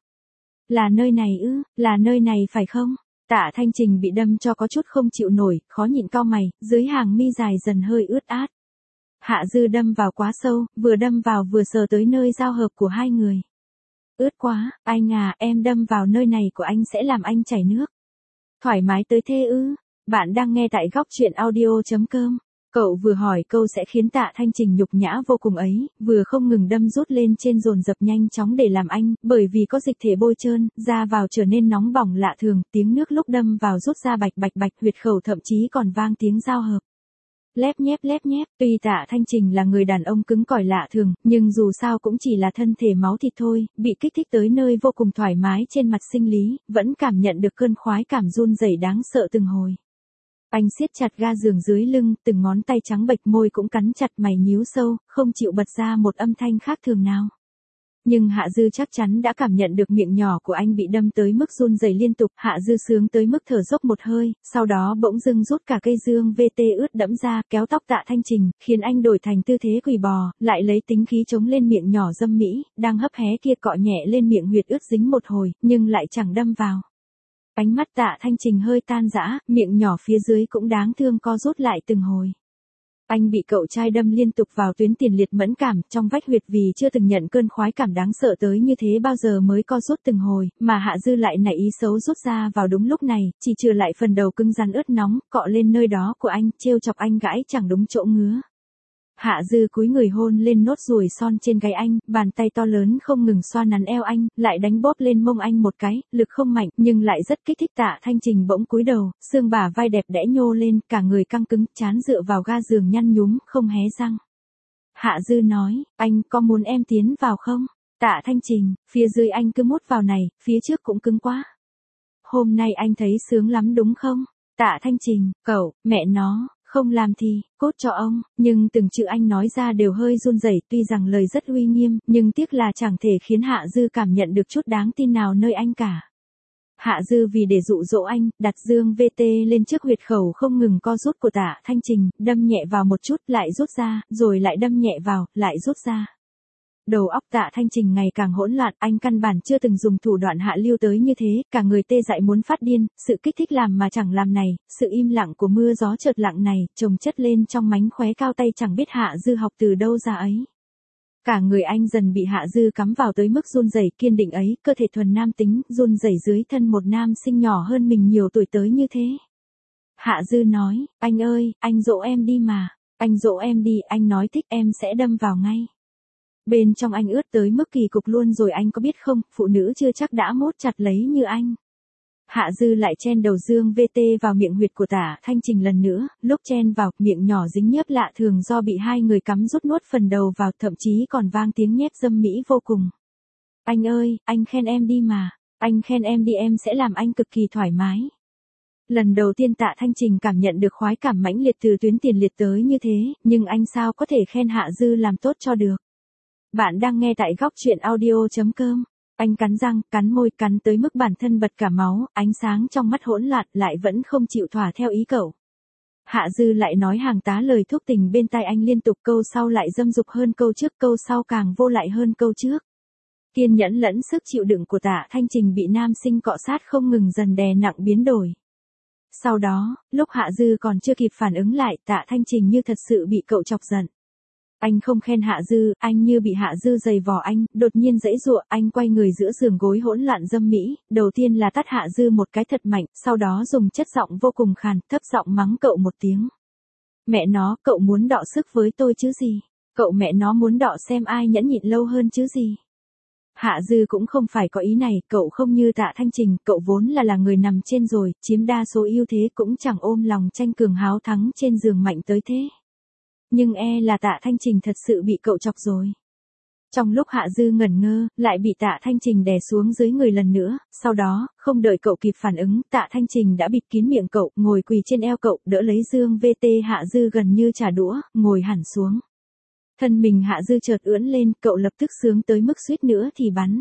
Là nơi này ư, là nơi này phải không? Tạ Thanh Trình bị đâm cho có chút không chịu nổi, khó nhịn cau mày, dưới hàng mi dài dần hơi ướt át. Hạ Dư đâm vào quá sâu, vừa đâm vào vừa sờ tới nơi giao hợp của hai người. Ướt quá, anh à, em đâm vào nơi này của anh sẽ làm anh chảy nước. Thoải mái tới thế ư? Bạn đang nghe tại góc truyện audio chấm com. Cậu vừa hỏi câu sẽ khiến Tạ Thanh Trình nhục nhã vô cùng ấy, vừa không ngừng đâm rút lên trên dồn dập nhanh chóng để làm anh, bởi vì có dịch thể bôi trơn, da vào trở nên nóng bỏng lạ thường, tiếng nước lúc đâm vào rút ra bạch bạch bạch, huyệt khẩu thậm chí còn vang tiếng giao hợp. Lép nhép lép nhép, tuy Tạ Thanh Trình là người đàn ông cứng cỏi lạ thường, nhưng dù sao cũng chỉ là thân thể máu thịt thôi, bị kích thích tới nơi vô cùng thoải mái trên mặt sinh lý, vẫn cảm nhận được cơn khoái cảm run rẩy đáng sợ từng hồi. Anh siết chặt ga giường dưới lưng, từng ngón tay trắng bệch, môi cũng cắn chặt, mày nhíu sâu, không chịu bật ra một âm thanh khác thường nào. Nhưng Hạ Dư chắc chắn đã cảm nhận được miệng nhỏ của anh bị đâm tới mức run rẩy liên tục, Hạ Dư sướng tới mức thở dốc một hơi, sau đó bỗng dưng rút cả cây dương vê tê ướt đẫm ra, kéo tóc Tạ Thanh Trình, khiến anh đổi thành tư thế quỳ bò, lại lấy tính khí chống lên miệng nhỏ dâm mỹ, đang hấp hé kia cọ nhẹ lên miệng huyệt ướt dính một hồi, nhưng lại chẳng đâm vào. Ánh mắt Tạ Thanh Trình hơi tan rã, miệng nhỏ phía dưới cũng đáng thương co rút lại từng hồi. Anh bị cậu trai đâm liên tục vào tuyến tiền liệt mẫn cảm, trong vách huyệt vì chưa từng nhận cơn khoái cảm đáng sợ tới như thế bao giờ mới co rút từng hồi, mà Hạ Dư lại nảy ý xấu rút ra vào đúng lúc này, chỉ trừ lại phần đầu cứng rắn ướt nóng, cọ lên nơi đó của anh, trêu chọc anh gãi chẳng đúng chỗ ngứa. Hạ Dư cúi người hôn lên nốt ruồi son trên gáy anh, bàn tay to lớn không ngừng xoa nắn eo anh, lại đánh bóp lên mông anh một cái, lực không mạnh, nhưng lại rất kích thích. Tạ Thanh Trình bỗng cúi đầu, xương bả vai đẹp đẽ nhô lên, cả người căng cứng, trán dựa vào ga giường nhăn nhúm, không hé răng. Hạ Dư nói, anh có muốn em tiến vào không? Tạ Thanh Trình, phía dưới anh cứ mút vào này, phía trước cũng cứng quá. Hôm nay anh thấy sướng lắm đúng không? Tạ Thanh Trình, cậu, mẹ nó. Không làm thì, cốt cho ông, nhưng từng chữ anh nói ra đều hơi run rẩy, tuy rằng lời rất uy nghiêm, nhưng tiếc là chẳng thể khiến Hạ Dư cảm nhận được chút đáng tin nào nơi anh cả. Hạ Dư vì để dụ dỗ anh, đặt dương vê tê lên trước huyệt khẩu không ngừng co rút của Tạ Thanh Trình, đâm nhẹ vào một chút, lại rút ra, rồi lại đâm nhẹ vào, lại rút ra. Đầu óc Tạ Thanh Trình ngày càng hỗn loạn, anh căn bản chưa từng dùng thủ đoạn hạ lưu tới như thế, cả người tê dại muốn phát điên, sự kích thích làm mà chẳng làm này, sự im lặng của mưa gió chợt lặng này, chồng chất lên trong mánh khóe cao tay chẳng biết Hạ Dư học từ đâu ra ấy. Cả người anh dần bị Hạ Dư cắm vào tới mức run rẩy kiên định ấy, cơ thể thuần nam tính, run rẩy dưới thân một nam sinh nhỏ hơn mình nhiều tuổi tới như thế. Hạ Dư nói, anh ơi, anh dỗ em đi mà, anh dỗ em đi, anh nói thích em sẽ đâm vào ngay. Bên trong anh ướt tới mức kỳ cục luôn rồi, anh có biết không, phụ nữ chưa chắc đã mốt chặt lấy như anh. Hạ Dư lại chen đầu dương vê tê vào miệng huyệt của Tạ Thanh Trình lần nữa, lúc chen vào, miệng nhỏ dính nhớp lạ thường do bị hai người cắm rút nuốt phần đầu vào, thậm chí còn vang tiếng nhép dâm mỹ vô cùng. Anh ơi, anh khen em đi mà, anh khen em đi, em sẽ làm anh cực kỳ thoải mái. Lần đầu tiên Tạ Thanh Trình cảm nhận được khoái cảm mãnh liệt từ tuyến tiền liệt tới như thế, nhưng anh sao có thể khen Hạ Dư làm tốt cho được. Bạn đang nghe tại góc truyện audio chấm com. Anh cắn răng, cắn môi, cắn tới mức bản thân bật cả máu, ánh sáng trong mắt hỗn loạn, lại vẫn không chịu thỏa theo ý cậu. Hạ Dư lại nói hàng tá lời thúc tình bên tai anh liên tục, câu sau lại dâm dục hơn câu trước, câu sau càng vô lại hơn câu trước. Kiên nhẫn lẫn sức chịu đựng của Tạ Thanh Trình bị nam sinh cọ sát không ngừng dần đè nặng biến đổi. Sau đó, lúc Hạ Dư còn chưa kịp phản ứng lại, Tạ Thanh Trình như thật sự bị cậu chọc giận. Anh không khen Hạ Dư, anh như bị Hạ Dư giày vò anh, đột nhiên giãy giụa, anh quay người giữa giường gối hỗn loạn dâm mỹ, đầu tiên là tát Hạ Dư một cái thật mạnh, sau đó dùng chất giọng vô cùng khàn, thấp giọng mắng cậu một tiếng. Mẹ nó, cậu muốn đọ sức với tôi chứ gì? Cậu mẹ nó muốn đọ xem ai nhẫn nhịn lâu hơn chứ gì? Hạ Dư cũng không phải có ý này, cậu không như Tạ Thanh Trình, cậu vốn là là người nằm trên rồi, chiếm đa số ưu thế cũng chẳng ôm lòng tranh cường háo thắng trên giường mạnh tới thế. Nhưng e là Tạ Thanh Trình thật sự bị cậu chọc rồi. Trong lúc Hạ Dư ngẩn ngơ, lại bị Tạ Thanh Trình đè xuống dưới người lần nữa, sau đó, không đợi cậu kịp phản ứng, Tạ Thanh Trình đã bịt kín miệng cậu, ngồi quỳ trên eo cậu, đỡ lấy dương vê tê Hạ Dư gần như trả đũa, ngồi hẳn xuống. Thân mình Hạ Dư chợt ưỡn lên, cậu lập tức sướng tới mức suýt nữa thì bắn.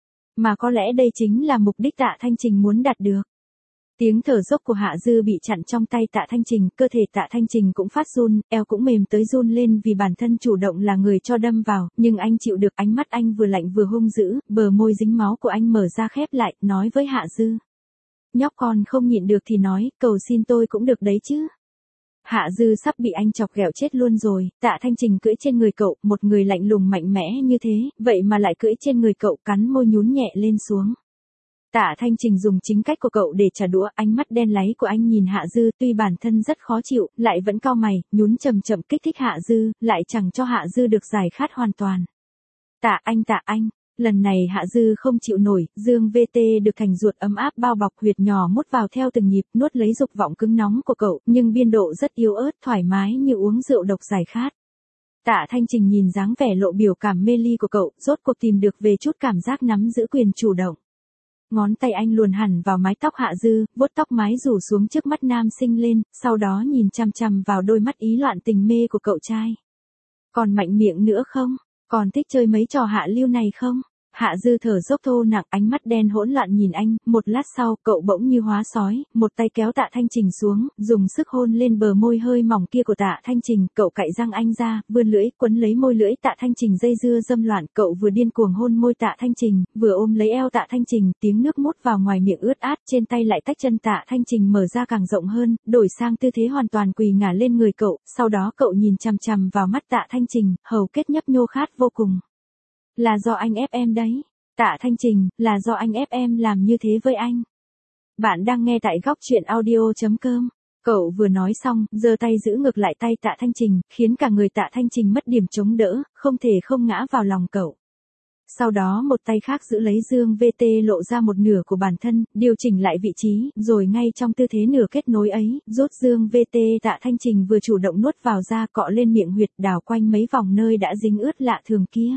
Mà có lẽ đây chính là mục đích Tạ Thanh Trình muốn đạt được. Tiếng thở dốc của Hạ Dư bị chặn trong tay Tạ Thanh Trình, cơ thể Tạ Thanh Trình cũng phát run, eo cũng mềm tới run lên vì bản thân chủ động là người cho đâm vào, nhưng anh chịu được, ánh mắt anh vừa lạnh vừa hung dữ, bờ môi dính máu của anh mở ra khép lại, nói với Hạ Dư. Nhóc con không nhịn được thì nói, cầu xin tôi cũng được đấy chứ. Hạ Dư sắp bị anh chọc ghẹo chết luôn rồi, Tạ Thanh Trình cưỡi trên người cậu, một người lạnh lùng mạnh mẽ như thế, vậy mà lại cưỡi trên người cậu, cắn môi nhún nhẹ lên xuống. Tạ Thanh Trình dùng chính cách của cậu để trả đũa, ánh mắt đen láy của anh nhìn Hạ Dư, tuy bản thân rất khó chịu, lại vẫn cau mày, nhún chậm chậm kích thích Hạ Dư, lại chẳng cho Hạ Dư được giải khát hoàn toàn. Tạ anh tạ anh, lần này Hạ Dư không chịu nổi, dương vê tê được thành ruột ấm áp bao bọc, huyệt nhỏ mút vào theo từng nhịp, nuốt lấy dục vọng cứng nóng của cậu, nhưng biên độ rất yếu ớt, thoải mái như uống rượu độc giải khát. Tạ Thanh Trình nhìn dáng vẻ lộ biểu cảm mê ly của cậu, rốt cuộc tìm được về chút cảm giác nắm giữ quyền chủ động. Ngón tay anh luồn hẳn vào mái tóc Hạ Dư, vuốt tóc mái rủ xuống trước mắt nam sinh lên, sau đó nhìn chằm chằm vào đôi mắt ý loạn tình mê của cậu trai. Còn mạnh miệng nữa không? Còn thích chơi mấy trò hạ lưu này không? Hạ Dư thở dốc thô nặng, ánh mắt đen hỗn loạn nhìn anh, một lát sau, cậu bỗng như hóa sói, một tay kéo Tạ Thanh Trình xuống, dùng sức hôn lên bờ môi hơi mỏng kia của Tạ Thanh Trình, cậu cạy răng anh ra, vươn lưỡi, quấn lấy môi lưỡi Tạ Thanh Trình dây dưa dâm loạn, cậu vừa điên cuồng hôn môi Tạ Thanh Trình, vừa ôm lấy eo Tạ Thanh Trình, tiếng nước mút vào ngoài miệng ướt át, trên tay lại tách chân Tạ Thanh Trình mở ra càng rộng hơn, đổi sang tư thế hoàn toàn quỳ ngả lên người cậu, sau đó cậu nhìn chằm chằm vào mắt Tạ Thanh Trình, hầu kết nhấp nhô khát vô cùng. Là do anh ép em đấy. Tạ Thanh Trình, là do anh ép em làm như thế với anh. Bạn đang nghe tại góc truyện audio chấm com. Cậu vừa nói xong, giơ tay giữ ngược lại tay Tạ Thanh Trình, khiến cả người Tạ Thanh Trình mất điểm chống đỡ, không thể không ngã vào lòng cậu. Sau đó một tay khác giữ lấy dương vê tê lộ ra một nửa của bản thân, điều chỉnh lại vị trí, rồi ngay trong tư thế nửa kết nối ấy, rút dương vê tê Tạ Thanh Trình vừa chủ động nuốt vào ra, cọ lên miệng huyệt, đào quanh mấy vòng nơi đã dính ướt lạ thường kia.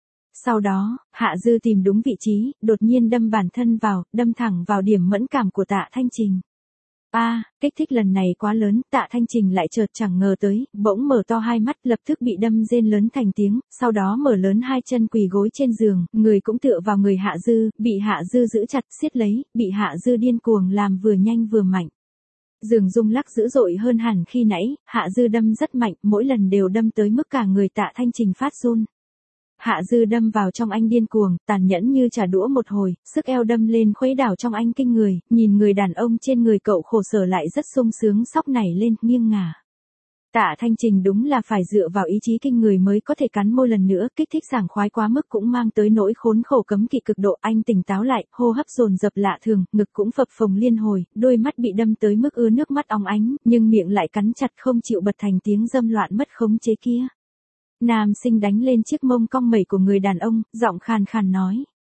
Sau đó, Hạ Dư tìm đúng vị trí, đột nhiên đâm bản thân vào, đâm thẳng vào điểm mẫn cảm của Tạ Thanh Trình. A, à, kích thích lần này quá lớn, Tạ Thanh Trình lại chợt chẳng ngờ tới, bỗng mở to hai mắt, lập tức bị đâm rên lớn thành tiếng, sau đó mở lớn hai chân quỳ gối trên giường, người cũng tựa vào người Hạ Dư, bị Hạ Dư giữ chặt, siết lấy, bị Hạ Dư điên cuồng làm vừa nhanh vừa mạnh. Giường rung lắc dữ dội hơn hẳn khi nãy, Hạ Dư đâm rất mạnh, mỗi lần đều đâm tới mức cả người Tạ Thanh Trình phát run. Hạ Dư đâm vào trong anh điên cuồng, tàn nhẫn như trả đũa một hồi, sức eo đâm lên khuấy đảo trong anh kinh người, nhìn người đàn ông trên người cậu khổ sở lại rất sung sướng, sóc nảy lên, nghiêng ngả. Tạ Thanh Trình đúng là phải dựa vào ý chí kinh người mới có thể cắn môi lần nữa, kích thích sảng khoái quá mức cũng mang tới nỗi khốn khổ cấm kỵ cực độ, anh tỉnh táo lại, hô hấp dồn dập lạ thường, ngực cũng phập phồng liên hồi, đôi mắt bị đâm tới mức ứa nước mắt óng ánh, nhưng miệng lại cắn chặt không chịu bật thành tiếng dâm loạn mất khống chế kia. Nam sinh đánh lên chiếc mông cong mẩy của người đàn ông, giọng khàn khàn nói.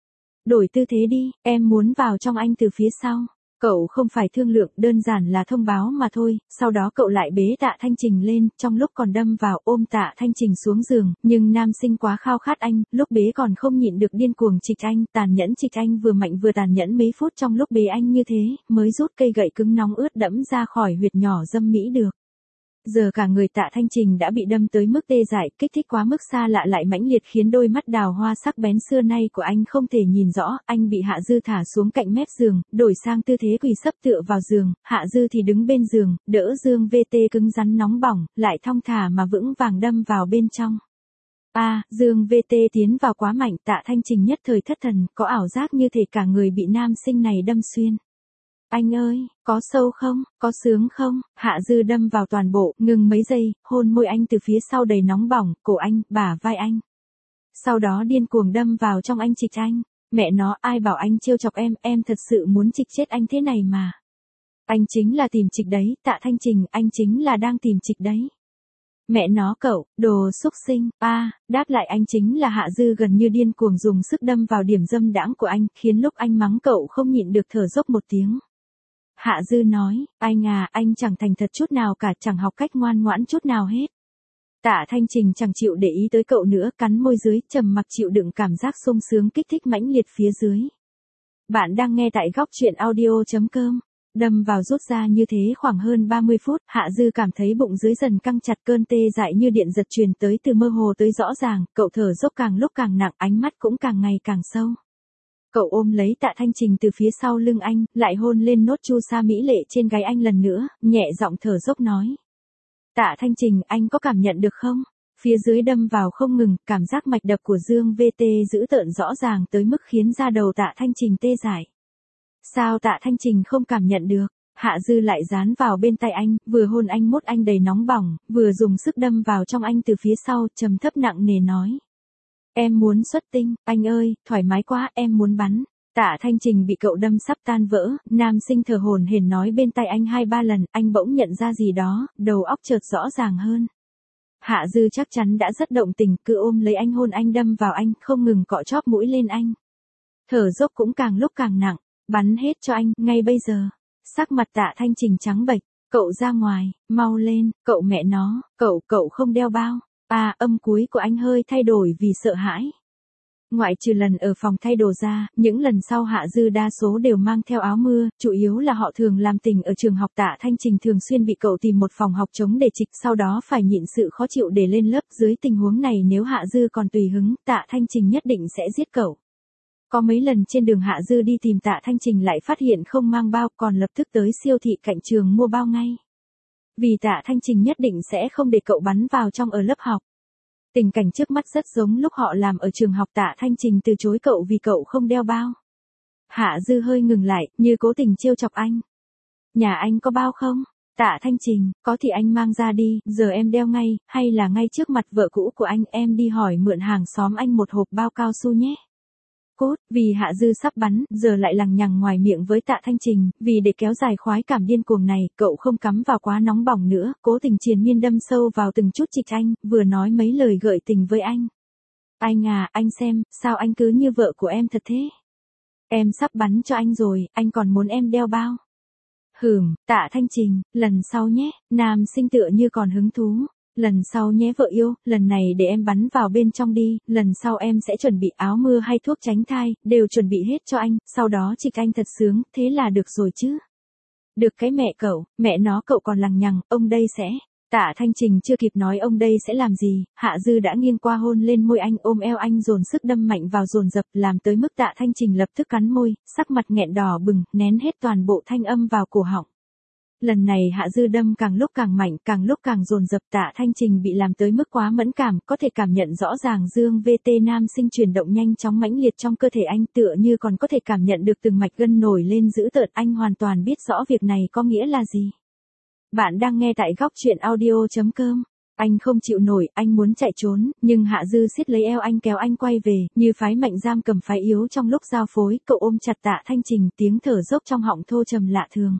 Đổi tư thế đi, em muốn vào trong anh từ phía sau. Cậu không phải thương lượng, đơn giản là thông báo mà thôi, sau đó cậu lại bế Tạ Thanh Trình lên, trong lúc còn đâm vào ôm Tạ Thanh Trình xuống giường, nhưng nam sinh quá khao khát anh, lúc bế còn không nhịn được điên cuồng chịch anh, tàn nhẫn chịch anh vừa mạnh vừa tàn nhẫn mấy phút trong lúc bế anh như thế, mới rút cây gậy cứng nóng ướt đẫm ra khỏi huyệt nhỏ dâm mỹ được. Giờ cả người Tạ Thanh Trình đã bị đâm tới mức tê dại, kích thích quá mức xa lạ lại mãnh liệt khiến đôi mắt đào hoa sắc bén xưa nay của anh không thể nhìn rõ. Anh bị Hạ Dư thả xuống cạnh mép giường, đổi sang tư thế quỳ sấp tựa vào giường, Hạ Dư thì đứng bên giường, đỡ Dương vê tê cứng rắn nóng bỏng, lại thong thả mà vững vàng đâm vào bên trong. A, à, Dương vê tê tiến vào quá mạnh, Tạ Thanh Trình nhất thời thất thần, có ảo giác như thể cả người bị nam sinh này đâm xuyên. Anh ơi, có sâu không, có sướng không? Hạ Dư đâm vào toàn bộ, ngừng mấy giây, hôn môi anh từ phía sau đầy nóng bỏng, cổ anh, bả vai anh. Sau đó điên cuồng đâm vào trong anh trịch anh. Mẹ nó, ai bảo anh trêu chọc em, em thật sự muốn trịch chết anh thế này mà. Anh chính là tìm trịch đấy, Tạ Thanh Trình, anh chính là đang tìm trịch đấy. Mẹ nó cậu, đồ xúc sinh, a, à, đáp lại anh chính là Hạ Dư gần như điên cuồng dùng sức đâm vào điểm dâm đãng của anh, khiến lúc anh mắng cậu không nhịn được thở dốc một tiếng. Hạ Dư nói, anh à, anh chẳng thành thật chút nào cả, chẳng học cách ngoan ngoãn chút nào hết. Tạ Thanh Trình chẳng chịu để ý tới cậu nữa, cắn môi dưới, trầm mặc chịu đựng cảm giác sung sướng kích thích mãnh liệt phía dưới. Bạn đang nghe tại góc truyện audio chấm com. Đâm vào rút ra như thế khoảng hơn ba mươi phút, Hạ Dư cảm thấy bụng dưới dần căng chặt, cơn tê dại như điện giật truyền tới từ mơ hồ tới rõ ràng, cậu thở dốc càng lúc càng nặng, ánh mắt cũng càng ngày càng sâu. Cậu ôm lấy Tạ Thanh Trình từ phía sau lưng anh, lại hôn lên nốt chu sa mỹ lệ trên gáy anh lần nữa, nhẹ giọng thở dốc nói. Tạ Thanh Trình, anh có cảm nhận được không? Phía dưới đâm vào không ngừng, cảm giác mạch đập của Dương vê tê dữ tợn rõ ràng tới mức khiến da đầu Tạ Thanh Trình tê dại. Sao Tạ Thanh Trình không cảm nhận được? Hạ Dư lại dán vào bên tay anh, vừa hôn anh mốt anh đầy nóng bỏng, vừa dùng sức đâm vào trong anh từ phía sau, trầm thấp nặng nề nói. Em muốn xuất tinh, anh ơi, thoải mái quá, em muốn bắn. Tạ Thanh Trình bị cậu đâm sắp tan vỡ, nam sinh thở hổn hển nói bên tay anh hai ba lần, anh bỗng nhận ra gì đó, đầu óc chợt rõ ràng hơn. Hạ Dư chắc chắn đã rất động tình, cứ ôm lấy anh hôn anh đâm vào anh, không ngừng cọ chóp mũi lên anh. Thở dốc cũng càng lúc càng nặng, bắn hết cho anh, ngay bây giờ. Sắc mặt Tạ Thanh Trình trắng bệch, cậu ra ngoài, mau lên, cậu mẹ nó, cậu, cậu không đeo bao. À, âm cuối của anh hơi thay đổi vì sợ hãi. Ngoại trừ lần ở phòng thay đồ ra, những lần sau Hạ Dư đa số đều mang theo áo mưa, chủ yếu là họ thường làm tình ở trường học. Tạ Thanh Trình thường xuyên bị cậu tìm một phòng học trống để trịch, sau đó phải nhịn sự khó chịu để lên lớp. Dưới tình huống này nếu Hạ Dư còn tùy hứng, Tạ Thanh Trình nhất định sẽ giết cậu. Có mấy lần trên đường Hạ Dư đi tìm Tạ Thanh Trình lại phát hiện không mang bao, còn lập tức tới siêu thị cạnh trường mua bao ngay. Vì Tạ Thanh Trình nhất định sẽ không để cậu bắn vào trong ở lớp học. Tình cảnh trước mắt rất giống lúc họ làm ở trường học. Tạ Thanh Trình từ chối cậu vì cậu không đeo bao. Hạ Dư hơi ngừng lại, như cố tình trêu chọc anh. Nhà anh có bao không? Tạ Thanh Trình, có thì anh mang ra đi, giờ em đeo ngay, hay là ngay trước mặt vợ cũ của anh em đi hỏi mượn hàng xóm anh một hộp bao cao su nhé. Cốt, vì Hạ Dư sắp bắn, giờ lại lằng nhằng ngoài miệng với Tạ Thanh Trình, vì để kéo dài khoái cảm điên cuồng này, cậu không cắm vào quá nóng bỏng nữa, cố tình triền miên đâm sâu vào từng chút trịch anh, vừa nói mấy lời gợi tình với anh. Anh à, anh xem, sao anh cứ như vợ của em thật thế? Em sắp bắn cho anh rồi, anh còn muốn em đeo bao? Hừm, Tạ Thanh Trình, lần sau nhé, nam sinh tựa như còn hứng thú. Lần sau nhé vợ yêu, lần này để em bắn vào bên trong đi, lần sau em sẽ chuẩn bị áo mưa hay thuốc tránh thai, đều chuẩn bị hết cho anh, sau đó trịch anh thật sướng, thế là được rồi chứ. Được cái mẹ cậu, mẹ nó cậu còn lằng nhằng, ông đây sẽ. Tạ Thanh Trình chưa kịp nói ông đây sẽ làm gì, Hạ Dư đã nghiêng qua hôn lên môi anh, ôm eo anh dồn sức đâm mạnh vào dồn dập, làm tới mức Tạ Thanh Trình lập tức cắn môi, sắc mặt nghẹn đỏ bừng, nén hết toàn bộ thanh âm vào cổ họng. Lần này Hạ Dư đâm càng lúc càng mạnh, càng lúc càng dồn dập. Tạ Thanh Trình bị làm tới mức quá mẫn cảm, có thể cảm nhận rõ ràng Dương vê tê nam sinh chuyển động nhanh chóng mãnh liệt trong cơ thể anh, tựa như còn có thể cảm nhận được từng mạch gân nổi lên dữ tợn. Anh hoàn toàn biết rõ việc này có nghĩa là gì. Bạn đang nghe tại góc truyện audio chấm com. Anh không chịu nổi, anh muốn chạy trốn, nhưng Hạ Dư siết lấy eo anh kéo anh quay về, như phái mạnh giam cầm phái yếu trong lúc giao phối. Cậu ôm chặt Tạ Thanh Trình, tiếng thở dốc trong họng thô trầm lạ thường.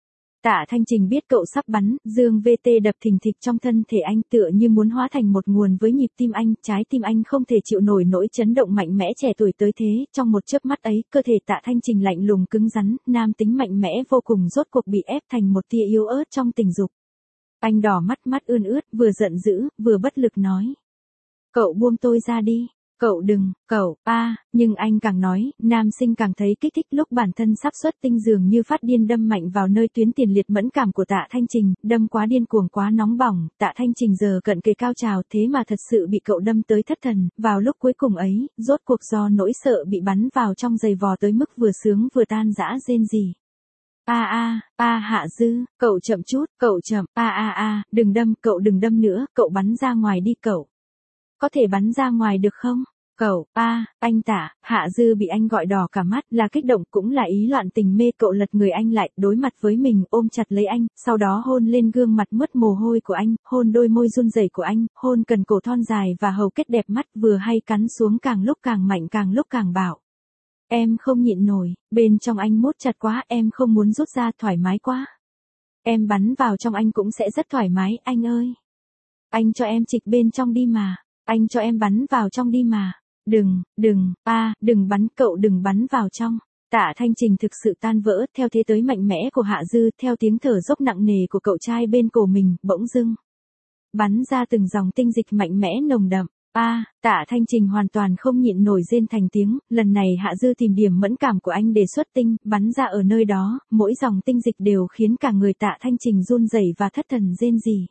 Tạ Thanh Trình biết cậu sắp bắn, Dương vê tê đập thình thịch trong thân thể anh, tựa như muốn hóa thành một nguồn với nhịp tim anh, trái tim anh không thể chịu nổi nỗi chấn động mạnh mẽ trẻ tuổi tới thế. Trong một chớp mắt ấy, cơ thể Tạ Thanh Trình lạnh lùng cứng rắn, nam tính mạnh mẽ vô cùng rốt cuộc bị ép thành một tia yếu ớt trong tình dục. Anh đỏ mắt, mắt ươn ướt, vừa giận dữ, vừa bất lực nói. Cậu buông tôi ra đi. Cậu đừng, cậu, a, nhưng anh càng nói, nam sinh càng thấy kích thích lúc bản thân sắp xuất tinh dường như phát điên đâm mạnh vào nơi tuyến tiền liệt mẫn cảm của Tạ Thanh Trình, đâm quá điên cuồng quá nóng bỏng, Tạ Thanh Trình giờ cận kề cao trào thế mà thật sự bị cậu đâm tới thất thần, vào lúc cuối cùng ấy, rốt cuộc do nỗi sợ bị bắn vào trong giày vò tới mức vừa sướng vừa tan rã rên rỉ. A a, a Hạ Dư, cậu chậm chút, cậu chậm, a a a, đừng đâm, cậu đừng đâm nữa, cậu bắn ra ngoài đi cậu. Có thể bắn ra ngoài được không? Cậu, a, anh Tạ, Hạ Dư bị anh gọi đỏ cả mắt, là kích động cũng là ý loạn tình mê, cậu lật người anh lại, đối mặt với mình, ôm chặt lấy anh, sau đó hôn lên gương mặt mướt mồ hôi của anh, hôn đôi môi run rẩy của anh, hôn cần cổ thon dài và hầu kết đẹp mắt, vừa hay cắn xuống càng lúc càng mạnh càng lúc càng bạo. Em không nhịn nổi, bên trong anh mốt chặt quá, em không muốn rút ra, thoải mái quá. Em bắn vào trong anh cũng sẽ rất thoải mái, anh ơi. Anh cho em chịch bên trong đi mà, anh cho em bắn vào trong đi mà. Đừng, đừng, a, đừng bắn, cậu đừng bắn vào trong. Tạ Thanh Trình thực sự tan vỡ, theo thế tới mạnh mẽ của Hạ Dư, theo tiếng thở dốc nặng nề của cậu trai bên cổ mình, bỗng dưng bắn ra từng dòng tinh dịch mạnh mẽ nồng đậm. A, Tạ Thanh Trình hoàn toàn không nhịn nổi rên thành tiếng, lần này Hạ Dư tìm điểm mẫn cảm của anh để xuất tinh, bắn ra ở nơi đó, mỗi dòng tinh dịch đều khiến cả người Tạ Thanh Trình run rẩy và thất thần rên rỉ.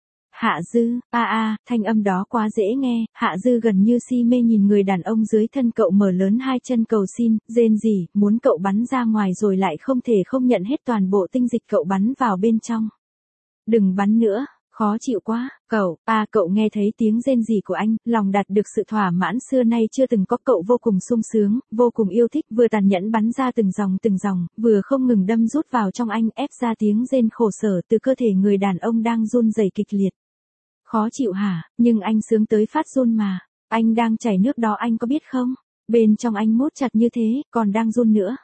Hạ Dư, a a, thanh âm đó quá dễ nghe, Hạ Dư gần như si mê nhìn người đàn ông dưới thân cậu mở lớn hai chân cầu xin, rên rỉ, muốn cậu bắn ra ngoài rồi lại không thể không nhận hết toàn bộ tinh dịch cậu bắn vào bên trong. Đừng bắn nữa. Khó chịu quá, cậu, à cậu nghe thấy tiếng rên rỉ của anh, lòng đạt được sự thỏa mãn xưa nay chưa từng có, cậu vô cùng sung sướng, vô cùng yêu thích, vừa tàn nhẫn bắn ra từng dòng từng dòng, vừa không ngừng đâm rút vào trong anh, ép ra tiếng rên khổ sở từ cơ thể người đàn ông đang run rẩy kịch liệt. Khó chịu hả, nhưng anh sướng tới phát run mà, anh đang chảy nước đó anh có biết không? Bên trong anh mốt chặt như thế, còn đang run nữa.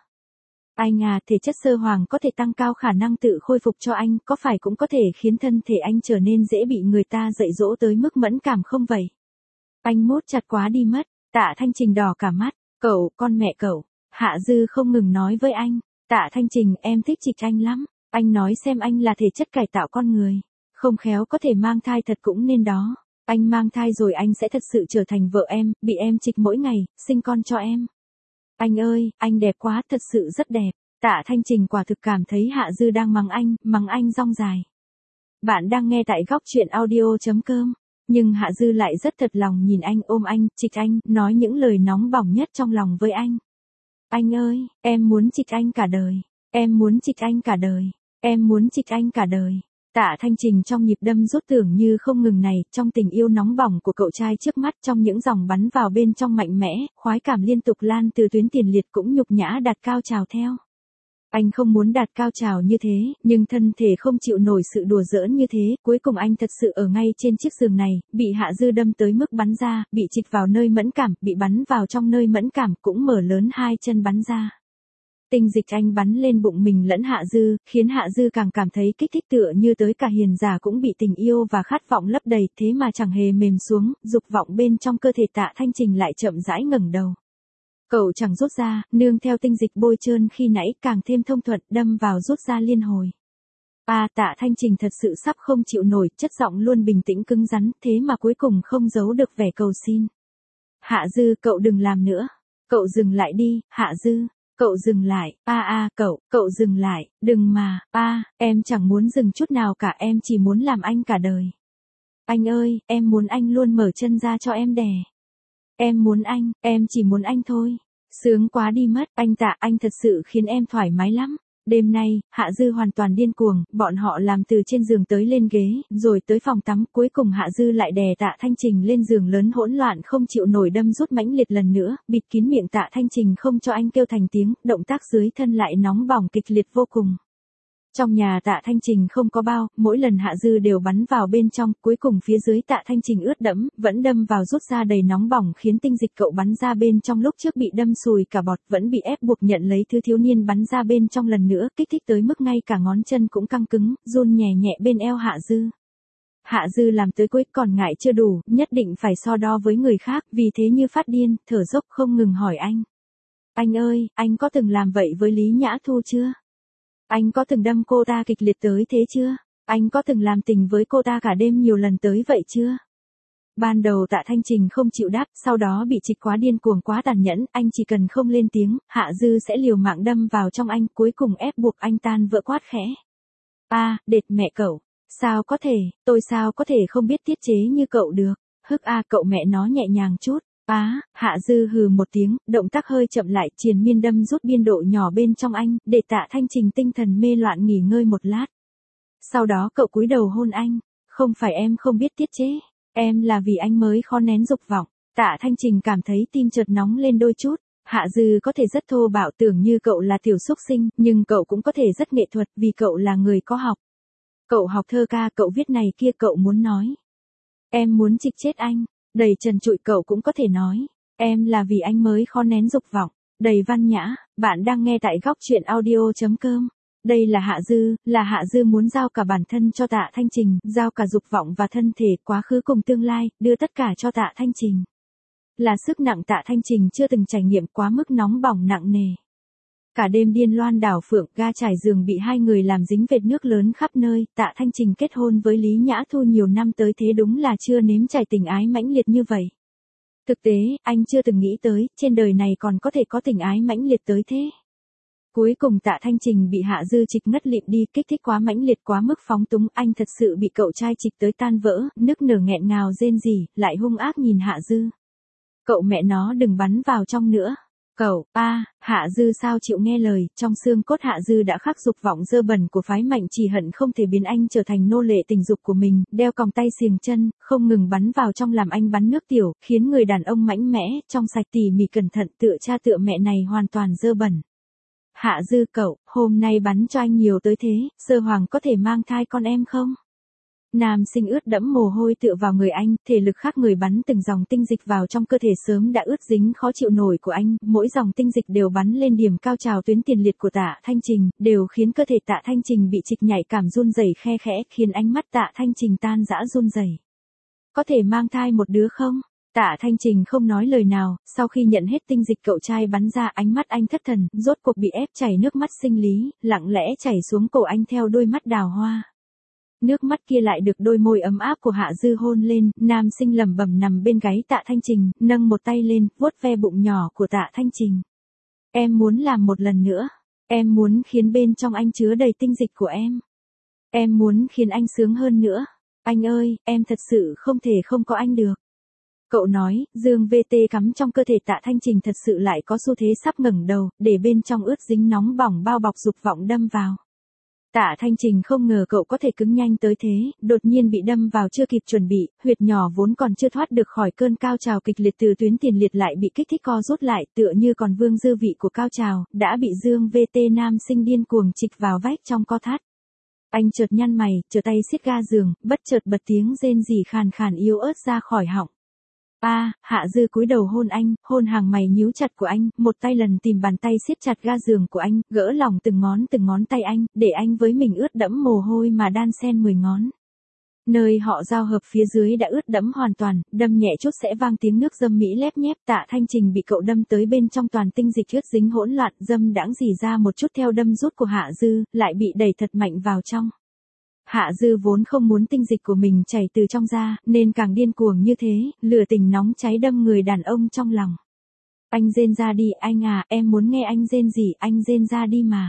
Anh à, thể chất sơ hoàng có thể tăng cao khả năng tự khôi phục cho anh, có phải cũng có thể khiến thân thể anh trở nên dễ bị người ta dạy dỗ tới mức mẫn cảm không vậy? Anh mốt chặt quá đi mất, Tạ Thanh Trình đỏ cả mắt, cậu, con mẹ cậu, Hạ Dư không ngừng nói với anh, Tạ Thanh Trình em thích trịch anh lắm, anh nói xem anh là thể chất cải tạo con người, không khéo có thể mang thai thật cũng nên đó, anh mang thai rồi anh sẽ thật sự trở thành vợ em, bị em trịch mỗi ngày, sinh con cho em. Anh ơi, anh đẹp quá, thật sự rất đẹp. Tạ Thanh Trình quả thực cảm thấy Hạ Dư đang mắng anh, mắng anh rong dài. Bạn đang nghe tại góc truyện audio chấm com. Nhưng Hạ Dư lại rất thật lòng nhìn anh, ôm anh, trịch anh, nói những lời nóng bỏng nhất trong lòng với anh. Anh ơi, em muốn trịch anh cả đời. Em muốn trịch anh cả đời. Em muốn trịch anh cả đời. Tạ Thanh Trình trong nhịp đâm rút tưởng như không ngừng này, trong tình yêu nóng bỏng của cậu trai trước mắt, trong những dòng bắn vào bên trong mạnh mẽ, khoái cảm liên tục lan từ tuyến tiền liệt cũng nhục nhã đạt cao trào theo. Anh không muốn đạt cao trào như thế, nhưng thân thể không chịu nổi sự đùa giỡn như thế, cuối cùng anh thật sự ở ngay trên chiếc giường này, bị Hạ Dư đâm tới mức bắn ra, bị trịch vào nơi mẫn cảm, bị bắn vào trong nơi mẫn cảm, cũng mở lớn hai chân bắn ra. Tinh dịch anh bắn lên bụng mình lẫn Hạ Dư, khiến Hạ Dư càng cảm thấy kích thích tựa như tới cả hiền giả cũng bị tình yêu và khát vọng lấp đầy, thế mà chẳng hề mềm xuống, dục vọng bên trong cơ thể Tạ Thanh Trình lại chậm rãi ngẩng đầu. Cậu chẳng rút ra, nương theo tinh dịch bôi trơn khi nãy càng thêm thông thuận, đâm vào rút ra liên hồi. À, Tạ Thanh Trình thật sự sắp không chịu nổi, chất giọng luôn bình tĩnh cứng rắn, thế mà cuối cùng không giấu được vẻ cầu xin. Hạ Dư, cậu đừng làm nữa. Cậu dừng lại đi, Hạ Dư. Cậu dừng lại, a a, cậu, cậu dừng lại, đừng mà, a, em chẳng muốn dừng chút nào cả, em chỉ muốn làm anh cả đời. Anh ơi, em muốn anh luôn mở chân ra cho em đẻ. Em muốn anh, em chỉ muốn anh thôi. Sướng quá đi mất, anh Tạ, anh thật sự khiến em thoải mái lắm. Đêm nay, Hạ Dư hoàn toàn điên cuồng, bọn họ làm từ trên giường tới lên ghế, rồi tới phòng tắm, cuối cùng Hạ Dư lại đè Tạ Thanh Trình lên giường lớn hỗn loạn không chịu nổi đâm rút mãnh liệt lần nữa, bịt kín miệng Tạ Thanh Trình không cho anh kêu thành tiếng, động tác dưới thân lại nóng bỏng kịch liệt vô cùng. Trong nhà Tạ Thanh Trình không có bao, mỗi lần Hạ Dư đều bắn vào bên trong, cuối cùng phía dưới Tạ Thanh Trình ướt đẫm, vẫn đâm vào rút ra đầy nóng bỏng khiến tinh dịch cậu bắn ra bên trong lúc trước bị đâm sùi cả bọt, vẫn bị ép buộc nhận lấy thứ thiếu niên bắn ra bên trong lần nữa, kích thích tới mức ngay cả ngón chân cũng căng cứng, run nhẹ nhẹ bên eo Hạ Dư. Hạ Dư làm tới cuối còn ngại chưa đủ, nhất định phải so đo với người khác, vì thế như phát điên, thở dốc không ngừng hỏi anh. Anh ơi, anh có từng làm vậy với Lý Nhã Thu chưa? Anh có từng đâm cô ta kịch liệt tới thế chưa? Anh có từng làm tình với cô ta cả đêm nhiều lần tới vậy chưa? Ban đầu Tạ Thanh Trình không chịu đáp, sau đó bị trịch quá điên cuồng quá tàn nhẫn, anh chỉ cần không lên tiếng, Hạ Dư sẽ liều mạng đâm vào trong anh, cuối cùng ép buộc anh tan vỡ quát khẽ. A, à, đệt mẹ cậu, sao có thể, tôi sao có thể không biết tiết chế như cậu được, hức a à, cậu mẹ nó nhẹ nhàng chút. Á, Hạ Dư hừ một tiếng, động tác hơi chậm lại, triền miên đâm rút biên độ nhỏ bên trong anh, để Tạ Thanh Trình tinh thần mê loạn nghỉ ngơi một lát. Sau đó cậu cúi đầu hôn anh, không phải em không biết tiết chế, em là vì anh mới khó nén dục vọng. Tạ Thanh Trình cảm thấy tim chợt nóng lên đôi chút, Hạ Dư có thể rất thô bạo tưởng như cậu là tiểu xúc sinh, nhưng cậu cũng có thể rất nghệ thuật vì cậu là người có học. Cậu học thơ ca, cậu viết này kia, cậu muốn nói. Em muốn trịch chết anh. Đầy trần trụi cậu cũng có thể nói, em là vì anh mới khó nén dục vọng, đầy văn nhã. Bạn đang nghe tại góc truyện audio chấm com. Đây là Hạ Dư, là Hạ Dư muốn giao cả bản thân cho Tạ Thanh Trình, giao cả dục vọng và thân thể, quá khứ cùng tương lai, đưa tất cả cho Tạ Thanh Trình. Là sức nặng Tạ Thanh Trình chưa từng trải nghiệm, quá mức nóng bỏng nặng nề. Cả đêm điên loan đảo phượng, ga trải giường bị hai người làm dính vệt nước lớn khắp nơi. Tạ Thanh Trình kết hôn với Lý Nhã Thu nhiều năm tới thế đúng là chưa nếm trải tình ái mãnh liệt như vậy. Thực tế, anh chưa từng nghĩ tới, trên đời này còn có thể có tình ái mãnh liệt tới thế. Cuối cùng Tạ Thanh Trình bị Hạ Dư trịch ngất lịm đi, kích thích quá mãnh liệt, quá mức phóng túng, anh thật sự bị cậu trai trịch tới tan vỡ, nức nở nghẹn ngào rên rỉ, lại hung ác nhìn Hạ Dư. Cậu mẹ nó đừng bắn vào trong nữa. Cậu, a, à, Hạ Dư sao chịu nghe lời, trong xương cốt Hạ Dư đã khắc dục vọng dơ bẩn của phái Mạnh Chỉ hận không thể biến anh trở thành nô lệ tình dục của mình, đeo còng tay xiềng chân, không ngừng bắn vào trong làm anh bắn nước tiểu, khiến người đàn ông mãnh mẽ, trong sạch tỉ mỉ cẩn thận tựa cha tựa mẹ này hoàn toàn dơ bẩn. Hạ Dư cậu, hôm nay bắn cho anh nhiều tới thế, Sơ Hoàng có thể mang thai con em không? Nam sinh ướt đẫm mồ hôi tựa vào người anh, thể lực khác người bắn từng dòng tinh dịch vào trong cơ thể sớm đã ướt dính khó chịu nổi của anh, mỗi dòng tinh dịch đều bắn lên điểm cao trào tuyến tiền liệt của Tạ Thanh Trình, đều khiến cơ thể Tạ Thanh Trình bị trịch nhạy cảm run rẩy khe khẽ, khiến ánh mắt Tạ Thanh Trình tan rã run rẩy. Có thể mang thai một đứa không? Tạ Thanh Trình không nói lời nào, sau khi nhận hết tinh dịch cậu trai bắn ra, ánh mắt anh thất thần, rốt cuộc bị ép chảy nước mắt sinh lý, lặng lẽ chảy xuống cổ anh theo đôi mắt đào hoa. Nước mắt kia lại được đôi môi ấm áp của Hạ Dư hôn lên, nam sinh lẩm bẩm nằm bên gáy Tạ Thanh Trình, nâng một tay lên, vuốt ve bụng nhỏ của Tạ Thanh Trình. Em muốn làm một lần nữa, em muốn khiến bên trong anh chứa đầy tinh dịch của em. Em muốn khiến anh sướng hơn nữa. Anh ơi, em thật sự không thể không có anh được. Cậu nói, dương vê tê cắm trong cơ thể Tạ Thanh Trình thật sự lại có xu thế sắp ngẩng đầu, để bên trong ướt dính nóng bỏng bao bọc dục vọng đâm vào. Tạ Thanh Trình không ngờ cậu có thể cứng nhanh tới thế, đột nhiên bị đâm vào chưa kịp chuẩn bị, huyệt nhỏ vốn còn chưa thoát được khỏi cơn cao trào kịch liệt từ tuyến tiền liệt lại bị kích thích co rút lại, tựa như còn vương dư vị của cao trào, đã bị dương vê tê nam sinh điên cuồng trịch vào vách trong co thắt. Anh chợt nhăn mày, trở tay siết ga giường, bất chợt bật tiếng rên rỉ khàn khàn yếu ớt ra khỏi họng. A, à, Hạ Dư cúi đầu hôn anh, hôn hàng mày nhíu chặt của anh, một tay lần tìm bàn tay siết chặt ga giường của anh, gỡ lỏng từng ngón từng ngón tay anh, để anh với mình ướt đẫm mồ hôi mà đan xen mười ngón. Nơi họ giao hợp phía dưới đã ướt đẫm hoàn toàn, đâm nhẹ chút sẽ vang tiếng nước dâm mỹ lép nhép. Tạ Thanh Trình bị cậu đâm tới bên trong toàn tinh dịch ướt dính hỗn loạn, dâm đãng rỉ ra một chút theo đâm rút của Hạ Dư, lại bị đẩy thật mạnh vào trong. Hạ Dư vốn không muốn tinh dịch của mình chảy từ trong ra, nên càng điên cuồng như thế, lửa tình nóng cháy đâm người đàn ông trong lòng. Anh rên ra đi, anh à, em muốn nghe anh rên gì, anh rên ra đi mà.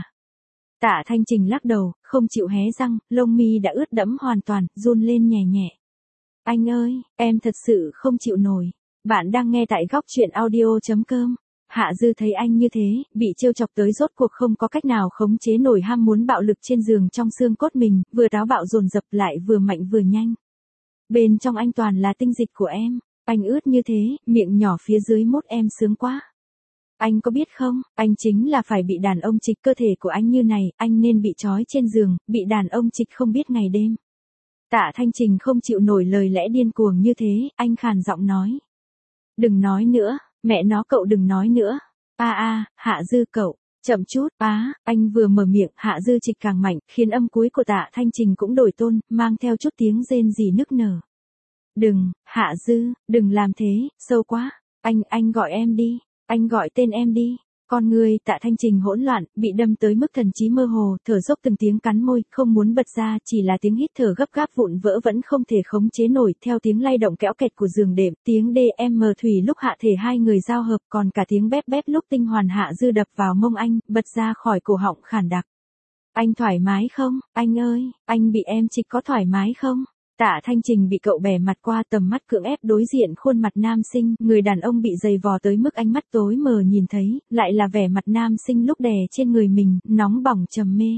Tạ Thanh Trình lắc đầu, không chịu hé răng, lông mi đã ướt đẫm hoàn toàn, run lên nhẹ nhẹ. Anh ơi, em thật sự không chịu nổi. Bạn đang nghe tại góc truyện audio chấm com. Hạ Dư thấy anh như thế, bị trêu chọc tới rốt cuộc không có cách nào khống chế nổi ham muốn bạo lực trên giường trong xương cốt mình, vừa táo bạo dồn dập lại vừa mạnh vừa nhanh. Bên trong anh toàn là tinh dịch của em, anh ướt như thế, miệng nhỏ phía dưới mốt em sướng quá. Anh có biết không, anh chính là phải bị đàn ông trịch cơ thể của anh như này, anh nên bị trói trên giường, bị đàn ông trịch không biết ngày đêm. Tạ Thanh Trình không chịu nổi lời lẽ điên cuồng như thế, anh khàn giọng nói. Đừng nói nữa. Mẹ nó cậu đừng nói nữa. A à, a, à, Hạ Dư cậu, chậm chút. Á, à, anh vừa mở miệng, Hạ Dư trịch càng mạnh, khiến âm cuối của Tạ Thanh Trình cũng đổi tôn, mang theo chút tiếng rên rỉ nức nở. Đừng, Hạ Dư, đừng làm thế, sâu quá. Anh, anh gọi em đi, anh gọi tên em đi. Con người Tạ Thanh Trình hỗn loạn, bị đâm tới mức thần trí mơ hồ, thở dốc từng tiếng cắn môi, không muốn bật ra, chỉ là tiếng hít thở gấp gáp vụn vỡ vẫn không thể khống chế nổi, theo tiếng lay động kẽo kẹt của giường đệm, tiếng đê em thủy lúc hạ thể hai người giao hợp, còn cả tiếng bép bép lúc tinh hoàn Hạ Dư đập vào mông anh, bật ra khỏi cổ họng khản đặc. Anh thoải mái không? Anh ơi, anh bị em trịch có thoải mái không? Tạ Thanh Trình bị cậu bẻ mặt qua tầm mắt cưỡng ép đối diện khuôn mặt nam sinh, người đàn ông bị dày vò tới mức ánh mắt tối mờ nhìn thấy, lại là vẻ mặt nam sinh lúc đè trên người mình, nóng bỏng trầm mê.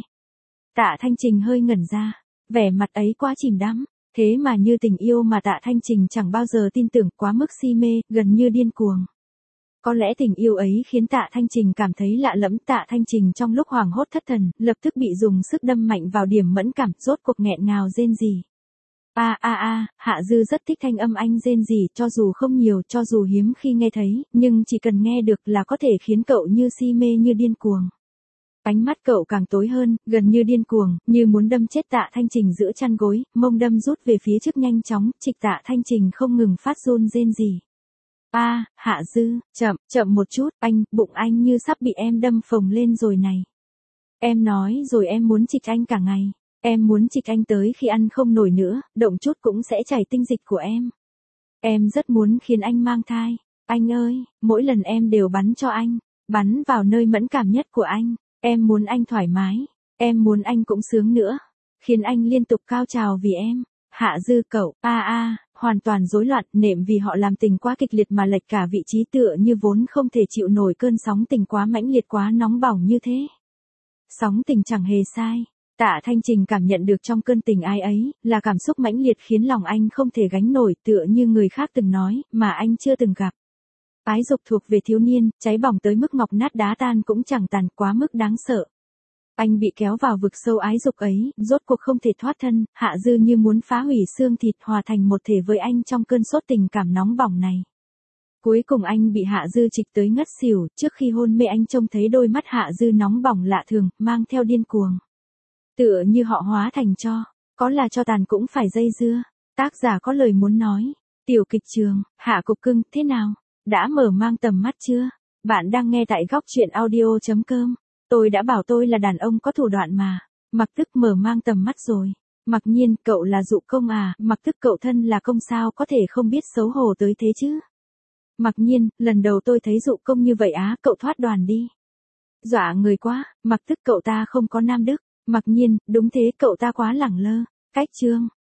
Tạ Thanh Trình hơi ngẩn ra, vẻ mặt ấy quá chìm đắm, thế mà như tình yêu mà Tạ Thanh Trình chẳng bao giờ tin tưởng, quá mức si mê, gần như điên cuồng. Có lẽ tình yêu ấy khiến Tạ Thanh Trình cảm thấy lạ lẫm. Tạ Thanh Trình trong lúc hoảng hốt thất thần, lập tức bị dùng sức đâm mạnh vào điểm mẫn cảm, rốt cuộc nghẹn ngào rên rỉ. A a a, Hạ Dư rất thích thanh âm anh rên rỉ, cho dù không nhiều, cho dù hiếm khi nghe thấy, nhưng chỉ cần nghe được là có thể khiến cậu như si mê như điên cuồng. Ánh mắt cậu càng tối hơn, gần như điên cuồng, như muốn đâm chết Tạ Thanh Trình giữa chăn gối, mông đâm rút về phía trước nhanh chóng, trịch Tạ Thanh Trình không ngừng phát run rên rỉ. A, à, Hạ Dư, chậm, chậm một chút, anh, bụng anh như sắp bị em đâm phồng lên rồi này. Em nói rồi em muốn trịch anh cả ngày. Em muốn trịch anh tới khi ăn không nổi nữa, động chút cũng sẽ chảy tinh dịch của em. Em rất muốn khiến anh mang thai. Anh ơi, mỗi lần em đều bắn cho anh, bắn vào nơi mẫn cảm nhất của anh. Em muốn anh thoải mái, em muốn anh cũng sướng nữa, khiến anh liên tục cao trào vì em. Hạ Dư cậu, a a, hoàn toàn rối loạn, nệm vì họ làm tình quá kịch liệt mà lệch cả vị trí, tựa như vốn không thể chịu nổi cơn sóng tình quá mãnh liệt, quá nóng bỏng như thế. Sóng tình chẳng hề sai. Tạ Thanh Trình cảm nhận được trong cơn tình ai ấy, là cảm xúc mãnh liệt khiến lòng anh không thể gánh nổi, tựa như người khác từng nói, mà anh chưa từng gặp. Ái dục thuộc về thiếu niên, cháy bỏng tới mức ngọc nát đá tan cũng chẳng tàn, quá mức đáng sợ. Anh bị kéo vào vực sâu ái dục ấy, rốt cuộc không thể thoát thân, Hạ Dư như muốn phá hủy xương thịt, hòa thành một thể với anh trong cơn sốt tình cảm nóng bỏng này. Cuối cùng anh bị Hạ Dư trịch tới ngất xỉu, trước khi hôn mê anh trông thấy đôi mắt Hạ Dư nóng bỏng lạ thường, mang theo điên cuồng. Tựa như họ hóa thành tro, có là cho tàn cũng phải dây dưa. Tác giả có lời muốn nói. Tiểu kịch trường, Hạ Cục Cưng, thế nào? Đã mở mang tầm mắt chưa? Bạn đang nghe tại góc truyện audio chấm com. Tôi đã bảo tôi là đàn ông có thủ đoạn mà. Mặc Tức mở mang tầm mắt rồi. Mặc Nhiên, cậu là dụ công à? Mặc Tức cậu thân là công sao có thể không biết xấu hổ tới thế chứ? Mặc Nhiên, lần đầu tôi thấy dụ công như vậy á, cậu thoát đoàn đi. Dọa người quá, Mặc Tức cậu ta không có nam đức. Mặc Nhiên, đúng thế, cậu ta quá lẳng lơ. Cách chương.